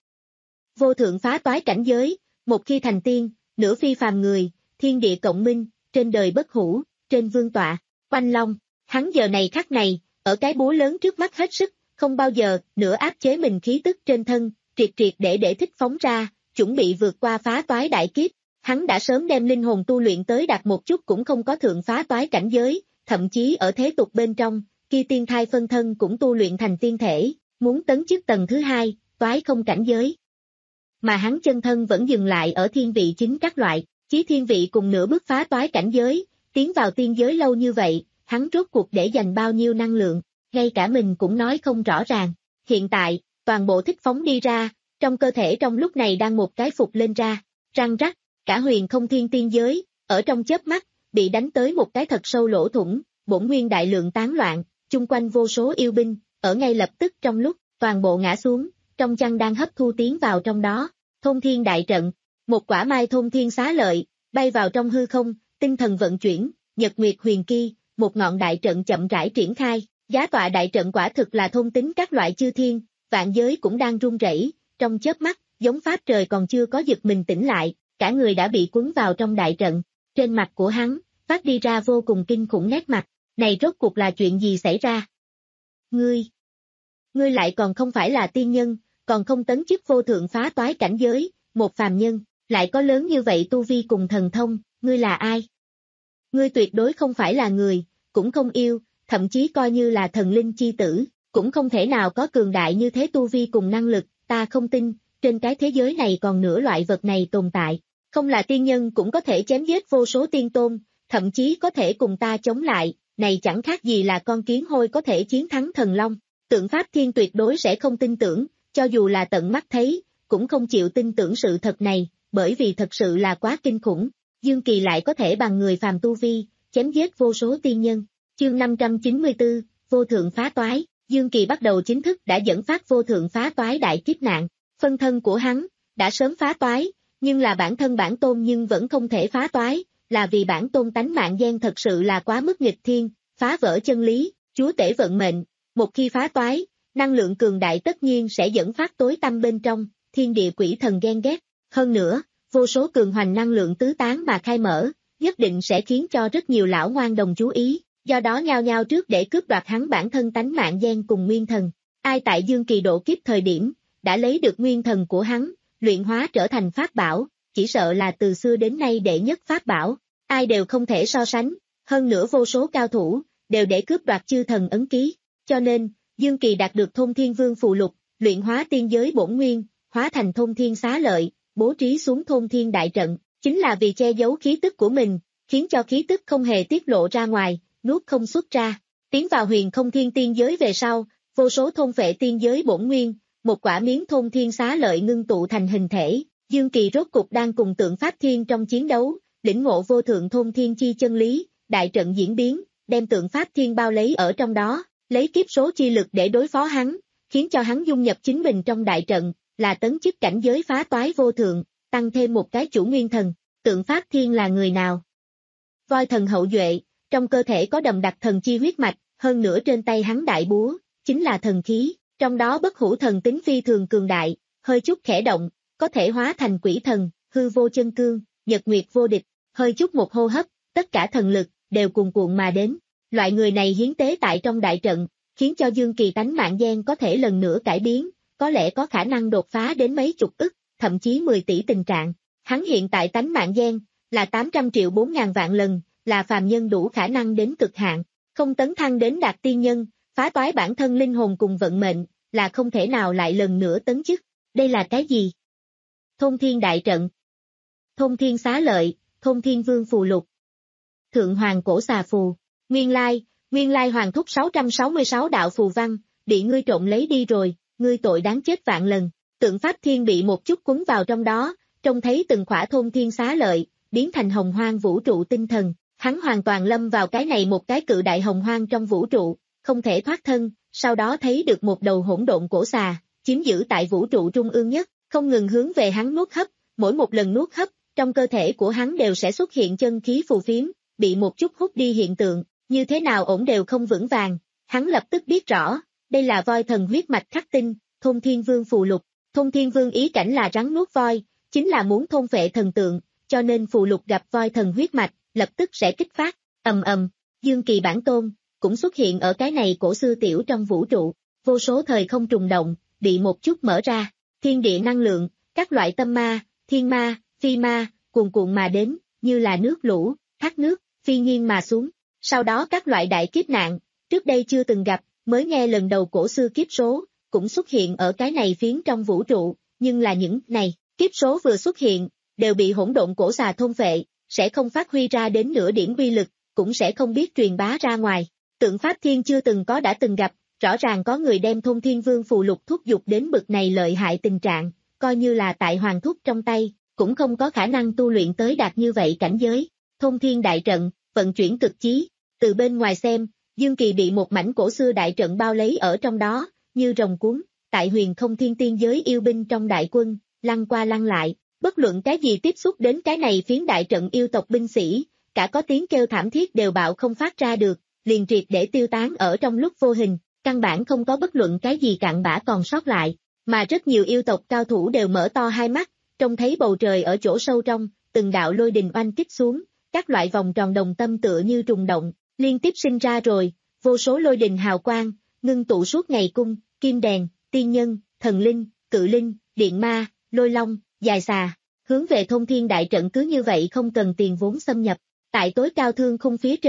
Vô thượng phá toái cảnh giới, một khi thành tiên, nửa phi phàm người, thiên địa cộng minh, trên đời bất hủ, trên vương tọa, quanh long, hắn giờ này khắc này, ở cái búa lớn trước mắt hết sức, không bao giờ, nữa áp chế mình khí tức trên thân, triệt triệt để để thích phóng ra, chuẩn bị vượt qua phá toái đại kiếp, hắn đã sớm đem linh hồn tu luyện tới đạt một chút cũng không có thượng phá toái cảnh giới, thậm chí ở thế tục bên trong, kia tiên thai phân thân cũng tu luyện thành tiên thể, muốn tấn chức tầng thứ hai, toái không cảnh giới. Mà hắn chân thân vẫn dừng lại ở thiên vị chính các loại, chí thiên vị cùng nửa bước phá toái cảnh giới, tiến vào tiên giới lâu như vậy, hắn rốt cuộc để dành bao nhiêu năng lượng, ngay cả mình cũng nói không rõ ràng. Hiện tại, toàn bộ thích phóng đi ra, trong cơ thể trong lúc này đang một cái phục lên ra, răng rắc, cả huyền không thiên tiên giới, ở trong chớp mắt, bị đánh tới một cái thật sâu lỗ thủng, bổn nguyên đại lượng tán loạn, chung quanh vô số yêu binh, ở ngay lập tức trong lúc, toàn bộ ngã xuống, trong chăn đang hấp thu tiến vào trong đó, thôn thiên đại trận, một quả mai thôn thiên xá lợi, bay vào trong hư không, tinh thần vận chuyển, nhật nguyệt huyền kỳ, một ngọn đại trận chậm rãi triển khai, giá tọa đại trận quả thực là thôn tính các loại chư thiên, vạn giới cũng đang run rẩy, trong chớp mắt, giống pháp trời còn chưa có giật mình tỉnh lại, cả người đã bị cuốn vào trong đại trận, trên mặt của hắn, phát đi ra vô cùng kinh khủng nét mặt, này rốt cuộc là chuyện gì xảy ra? Ngươi, ngươi lại còn không phải là tiên nhân, còn không tấn chức vô thượng phá toái cảnh giới, một phàm nhân, lại có lớn như vậy tu vi cùng thần thông, ngươi là ai? Ngươi tuyệt đối không phải là người, cũng không yêu, thậm chí coi như là thần linh chi tử, cũng không thể nào có cường đại như thế tu vi cùng năng lực, ta không tin, trên cái thế giới này còn nửa loại vật này tồn tại, không là tiên nhân cũng có thể chém giết vô số tiên tôn, thậm chí có thể cùng ta chống lại, này chẳng khác gì là con kiến hôi có thể chiến thắng thần long. Tượng Pháp Thiên tuyệt đối sẽ không tin tưởng, cho dù là tận mắt thấy, cũng không chịu tin tưởng sự thật này, bởi vì thật sự là quá kinh khủng. Dương Kỳ lại có thể bằng người phàm tu vi, chém giết vô số tiên nhân. Chương năm trăm chín mươi tư, Vô Thượng Phá Toái. Dương Kỳ bắt đầu chính thức đã dẫn phát Vô Thượng Phá Toái đại kiếp nạn. Phân thân của hắn đã sớm phá toái, nhưng là bản thân bản tôn nhưng vẫn không thể phá toái, là vì bản tôn tánh mạng gen thật sự là quá mức nghịch thiên, phá vỡ chân lý, chúa tể vận mệnh. Một khi phá toái, năng lượng cường đại tất nhiên sẽ dẫn phát tối tăm bên trong, thiên địa quỷ thần ghen ghét. Hơn nữa, vô số cường hoành năng lượng tứ tán mà khai mở, nhất định sẽ khiến cho rất nhiều lão ngoan đồng chú ý, do đó nhao nhao trước để cướp đoạt hắn bản thân tánh mạng gen cùng nguyên thần. Ai tại Dương Kỳ độ kiếp thời điểm, đã lấy được nguyên thần của hắn, luyện hóa trở thành pháp bảo, chỉ sợ là từ xưa đến nay đệ nhất pháp bảo, ai đều không thể so sánh, hơn nữa vô số cao thủ, đều để cướp đoạt chư thần ấn ký, cho nên, Dương Kỳ đạt được Thôn Thiên Vương phù lục, luyện hóa tiên giới bổn nguyên, hóa thành Thôn Thiên Xá Lợi, bố trí xuống Thôn Thiên Đại Trận, chính là vì che giấu khí tức của mình, khiến cho khí tức không hề tiết lộ ra ngoài, nuốt không xuất ra, tiến vào huyền không thiên tiên giới về sau, vô số thôn phệ tiên giới bổn nguyên, một quả miếng Thôn Thiên Xá Lợi ngưng tụ thành hình thể, Dương Kỳ rốt cục đang cùng Tượng Pháp Thiên trong chiến đấu, lĩnh ngộ vô thượng Thôn Thiên chi chân lý, đại trận diễn biến, đem Tượng Pháp Thiên bao lấy ở trong đó, lấy kiếp số chi lực để đối phó hắn, khiến cho hắn dung nhập chính mình trong đại trận, là tấn chức cảnh giới phá toái vô thượng, tăng thêm một cái chủ nguyên thần. Tượng Pháp Thiên là người nào? Voi thần hậu duệ, trong cơ thể có đậm đặc thần chi huyết mạch, hơn nữa trên tay hắn đại búa, chính là thần khí, trong đó bất hủ thần tính phi thường cường đại, hơi chút khẽ động, có thể hóa thành quỷ thần, hư vô chân cương, nhật nguyệt vô địch, hơi chút một hô hấp, tất cả thần lực, đều cuồn cuộn mà đến. Loại người này hiến tế tại trong đại trận, khiến cho Dương Kỳ tánh mạng gen có thể lần nữa cải biến, có lẽ có khả năng đột phá đến mấy chục ức, thậm chí mười tỷ tình trạng. Hắn hiện tại tánh mạng gen, là tám trăm triệu bốn ngàn vạn lần, là phàm nhân đủ khả năng đến cực hạn, không tấn thăng đến đạt tiên nhân, phá toái bản thân linh hồn cùng vận mệnh, là không thể nào lại lần nữa tấn chức. Đây là cái gì? Thôn Thiên Đại Trận, Thôn Thiên Xá Lợi, Thôn Thiên Vương phù lục, Thượng Hoàng Cổ Xà Phù. Nguyên lai, nguyên lai Hoàng thúc sáu trăm sáu mươi sáu đạo phù văn, bị ngươi trộn lấy đi rồi, ngươi tội đáng chết vạn lần. Tượng Pháp Thiên bị một chút cuốn vào trong đó, trông thấy từng khỏa Thôn Thiên Xá Lợi, biến thành hồng hoang vũ trụ tinh thần, hắn hoàn toàn lâm vào cái này một cái cự đại hồng hoang trong vũ trụ, không thể thoát thân, sau đó thấy được một đầu hỗn độn cổ xà, chiếm giữ tại vũ trụ trung ương nhất, không ngừng hướng về hắn nuốt hấp, mỗi một lần nuốt hấp, trong cơ thể của hắn đều sẽ xuất hiện chân khí phù phiếm, bị một chút hút đi hiện tượng. Như thế nào ổn đều không vững vàng, hắn lập tức biết rõ, đây là voi thần huyết mạch khắc tinh, Thôn Thiên Vương phù lục. Thôn Thiên Vương ý cảnh là rắn nuốt voi, chính là muốn thôn phệ thần tượng, cho nên phù lục gặp voi thần huyết mạch, lập tức sẽ kích phát, ầm ầm, Dương Kỳ bản tôn, cũng xuất hiện ở cái này cổ xưa tiểu trong vũ trụ, vô số thời không trùng động, bị một chút mở ra, thiên địa năng lượng, các loại tâm ma, thiên ma, phi ma, cuồn cuộn mà đến, như là nước lũ, thác nước, phi nhiên mà xuống. Sau đó các loại đại kiếp nạn, trước đây chưa từng gặp, mới nghe lần đầu cổ xưa kiếp số, cũng xuất hiện ở cái này phiến trong vũ trụ, nhưng là những này, kiếp số vừa xuất hiện, đều bị hỗn độn cổ xà thôn phệ, sẽ không phát huy ra đến nửa điểm uy lực, cũng sẽ không biết truyền bá ra ngoài. Tượng Pháp Thiên chưa từng có đã từng gặp, rõ ràng có người đem Thôn Thiên Vương phù lục thúc giục đến bực này lợi hại tình trạng, coi như là tại hoàng thúc trong tay, cũng không có khả năng tu luyện tới đạt như vậy cảnh giới. Thôn Thiên Đại Trận, vận chuyển cực chí, từ bên ngoài xem, Dương Kỳ bị một mảnh cổ xưa đại trận bao lấy ở trong đó, như rồng cuốn, tại huyền không thiên tiên giới yêu binh trong đại quân, lăn qua lăn lại, bất luận cái gì tiếp xúc đến cái này phiến đại trận yêu tộc binh sĩ, cả có tiếng kêu thảm thiết đều bạo không phát ra được, liền triệt để tiêu tán ở trong lúc vô hình, căn bản không có bất luận cái gì cặn bã còn sót lại, mà rất nhiều yêu tộc cao thủ đều mở to hai mắt, trông thấy bầu trời ở chỗ sâu trong, từng đạo lôi đình oanh kích xuống. Các loại vòng tròn đồng tâm tựa như trùng động, liên tiếp sinh ra rồi, vô số lôi đình hào quang, ngưng tụ suốt ngày cung, kim đèn, tiên nhân, thần linh, cự linh, điện ma, lôi long, dài xà, hướng về Thôn Thiên Đại Trận cứ như vậy không cần tiền vốn xâm nhập. Tại tối cao thương khung phía trên,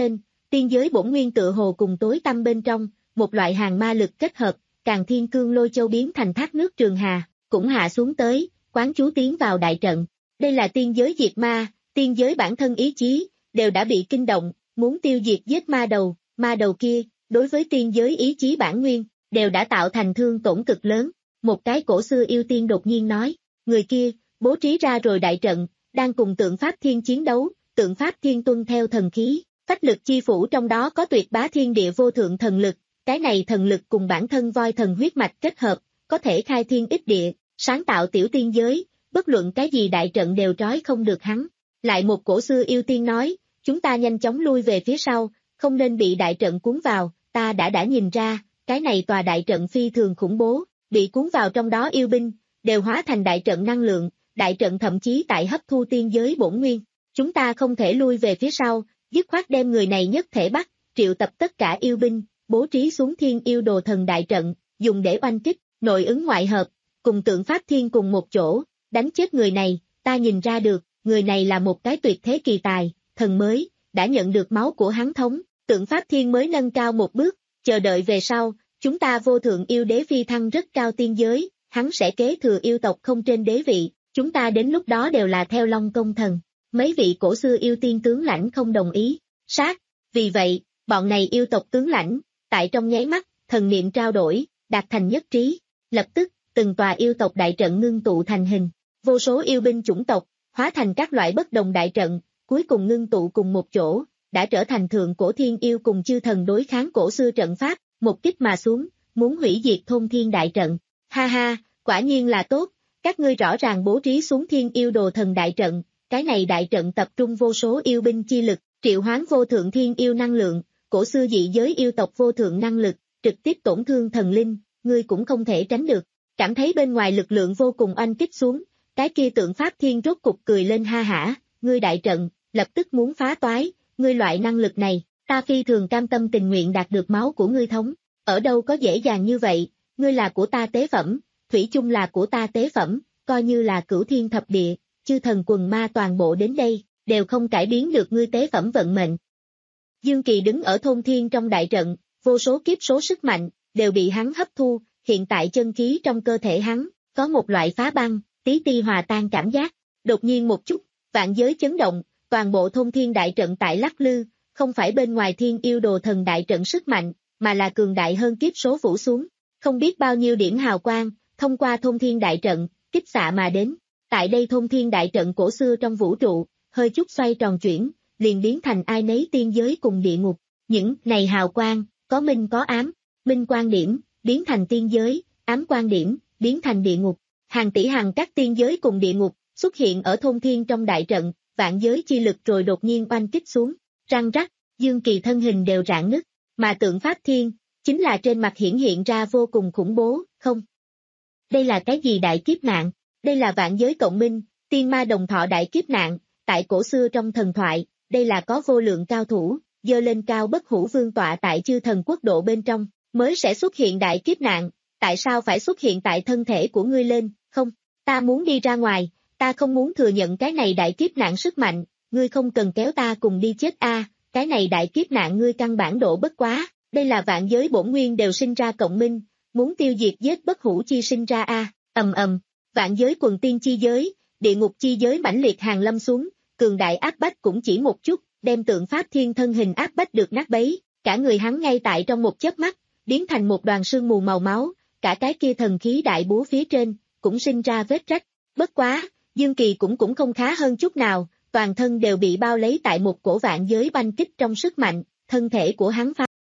tiên giới bổn nguyên tựa hồ cùng tối tăm bên trong, một loại hàng ma lực kết hợp, càng thiên cương lôi châu biến thành thác nước trường hà, cũng hạ xuống tới, quán chú tiến vào đại trận. Đây là tiên giới diệt ma, tiên giới bản thân ý chí, đều đã bị kinh động, muốn tiêu diệt giết ma đầu, ma đầu kia, đối với tiên giới ý chí bản nguyên, đều đã tạo thành thương tổn cực lớn. Một cái cổ xưa yêu tiên đột nhiên nói, người kia, bố trí ra rồi đại trận, đang cùng tượng Pháp Thiên chiến đấu, tượng Pháp Thiên tuân theo thần khí, phách lực chi phủ trong đó có tuyệt bá thiên địa vô thượng thần lực, cái này thần lực cùng bản thân voi thần huyết mạch kết hợp, có thể khai thiên ích địa, sáng tạo tiểu tiên giới, bất luận cái gì đại trận đều trói không được hắn. Lại một cổ xưa yêu tiên nói, chúng ta nhanh chóng lui về phía sau, không nên bị đại trận cuốn vào, ta đã đã nhìn ra, cái này tòa đại trận phi thường khủng bố, bị cuốn vào trong đó yêu binh, đều hóa thành đại trận năng lượng, đại trận thậm chí tại hấp thu tiên giới bổn nguyên. Chúng ta không thể lui về phía sau, dứt khoát đem người này nhất thể bắt, triệu tập tất cả yêu binh, bố trí xuống thiên yêu đồ thần đại trận, dùng để oanh kích, nội ứng ngoại hợp, cùng tượng Pháp Thiên cùng một chỗ, đánh chết người này, ta nhìn ra được, người này là một cái tuyệt thế kỳ tài, thần mới, đã nhận được máu của hắn thống, tượng Pháp Thiên mới nâng cao một bước, chờ đợi về sau, chúng ta vô thượng yêu đế phi thăng rất cao tiên giới, hắn sẽ kế thừa yêu tộc không trên đế vị, chúng ta đến lúc đó đều là theo Long Công Thần. Mấy vị cổ xưa yêu tiên tướng lãnh không đồng ý, sát, vì vậy, bọn này yêu tộc tướng lãnh, tại trong nháy mắt, thần niệm trao đổi, đạt thành nhất trí, lập tức, từng tòa yêu tộc đại trận ngưng tụ thành hình, vô số yêu binh chủng tộc, hóa thành các loại bất đồng đại trận, cuối cùng ngưng tụ cùng một chỗ, đã trở thành thượng cổ thiên yêu cùng chư thần đối kháng cổ xưa trận pháp, một kích mà xuống, muốn hủy diệt thôn thiên đại trận. Ha ha, quả nhiên là tốt, các ngươi rõ ràng bố trí xuống thiên yêu đồ thần đại trận, cái này đại trận tập trung vô số yêu binh chi lực, triệu hoán vô thượng thiên yêu năng lượng, cổ xưa dị giới yêu tộc vô thượng năng lực, trực tiếp tổn thương thần linh, ngươi cũng không thể tránh được. Cảm thấy bên ngoài lực lượng vô cùng oanh kích xuống, cái kia tượng Pháp Thiên rốt cục cười lên ha hả, ngươi đại trận, lập tức muốn phá toái, ngươi loại năng lực này, ta phi thường cam tâm tình nguyện đạt được máu của ngươi thống, ở đâu có dễ dàng như vậy, ngươi là của ta tế phẩm, thủy chung là của ta tế phẩm, coi như là cửu thiên thập địa, chư thần quần ma toàn bộ đến đây, đều không cải biến được ngươi tế phẩm vận mệnh. Dương Kỳ đứng ở thôn thiên trong đại trận, vô số kiếp số sức mạnh, đều bị hắn hấp thu, hiện tại chân khí trong cơ thể hắn, có một loại phá băng, tí ti hòa tan cảm giác, đột nhiên một chút, vạn giới chấn động, toàn bộ thôn thiên đại trận tại lắc lư, không phải bên ngoài thiên yêu đồ thần đại trận sức mạnh, mà là cường đại hơn kiếp số phủ xuống, không biết bao nhiêu điểm hào quang, thông qua thôn thiên đại trận, kích xạ mà đến, tại đây thôn thiên đại trận cổ xưa trong vũ trụ, hơi chút xoay tròn chuyển, liền biến thành ai nấy tiên giới cùng địa ngục, những này hào quang, có minh có ám, minh quan điểm, biến thành tiên giới, ám quan điểm, biến thành địa ngục, hàng tỷ hàng các tiên giới cùng địa ngục, xuất hiện ở thôn thiên trong đại trận, vạn giới chi lực rồi đột nhiên oanh kích xuống, răng rắc, Dương Kỳ thân hình đều rạn nứt, mà tượng Pháp Thiên, chính là trên mặt hiển hiện ra vô cùng khủng bố, không? Đây là cái gì đại kiếp nạn? Đây là vạn giới cộng minh, tiên ma đồng thọ đại kiếp nạn, tại cổ xưa trong thần thoại, đây là có vô lượng cao thủ, dơ lên cao bất hủ vương tọa tại chư thần quốc độ bên trong, mới sẽ xuất hiện đại kiếp nạn, tại sao phải xuất hiện tại thân thể của ngươi lên, không, ta muốn đi ra ngoài, ta không muốn thừa nhận cái này đại kiếp nạn sức mạnh, ngươi không cần kéo ta cùng đi chết a, cái này đại kiếp nạn ngươi căn bản độ bất quá, đây là vạn giới bổn nguyên đều sinh ra cộng minh, muốn tiêu diệt giết bất hủ chi sinh ra a, ầm ầm, vạn giới quần tiên chi giới, địa ngục chi giới mãnh liệt hàng lâm xuống, cường đại áp bách cũng chỉ một chút, đem tượng Pháp Thiên thân hình áp bách được nát bấy, cả người hắn ngay tại trong một chớp mắt, biến thành một đoàn sương mù màu máu, cả cái kia thần khí đại búa phía trên, cũng sinh ra vết rách, bất quá, Dương Kỳ cũng cũng không khá hơn chút nào, toàn thân đều bị bao lấy tại một cổ vạn giới banh kích trong sức mạnh, thân thể của hắn phá.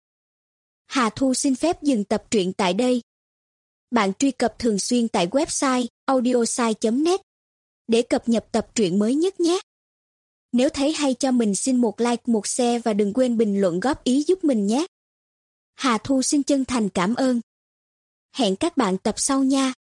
Hà Thu xin phép dừng tập truyện tại đây. Bạn truy cập thường xuyên tại website audiosai chấm net để cập nhật tập truyện mới nhất nhé. Nếu thấy hay cho mình xin một like, một share và đừng quên bình luận góp ý giúp mình nhé. Hà Thu xin chân thành cảm ơn. Hẹn các bạn tập sau nha.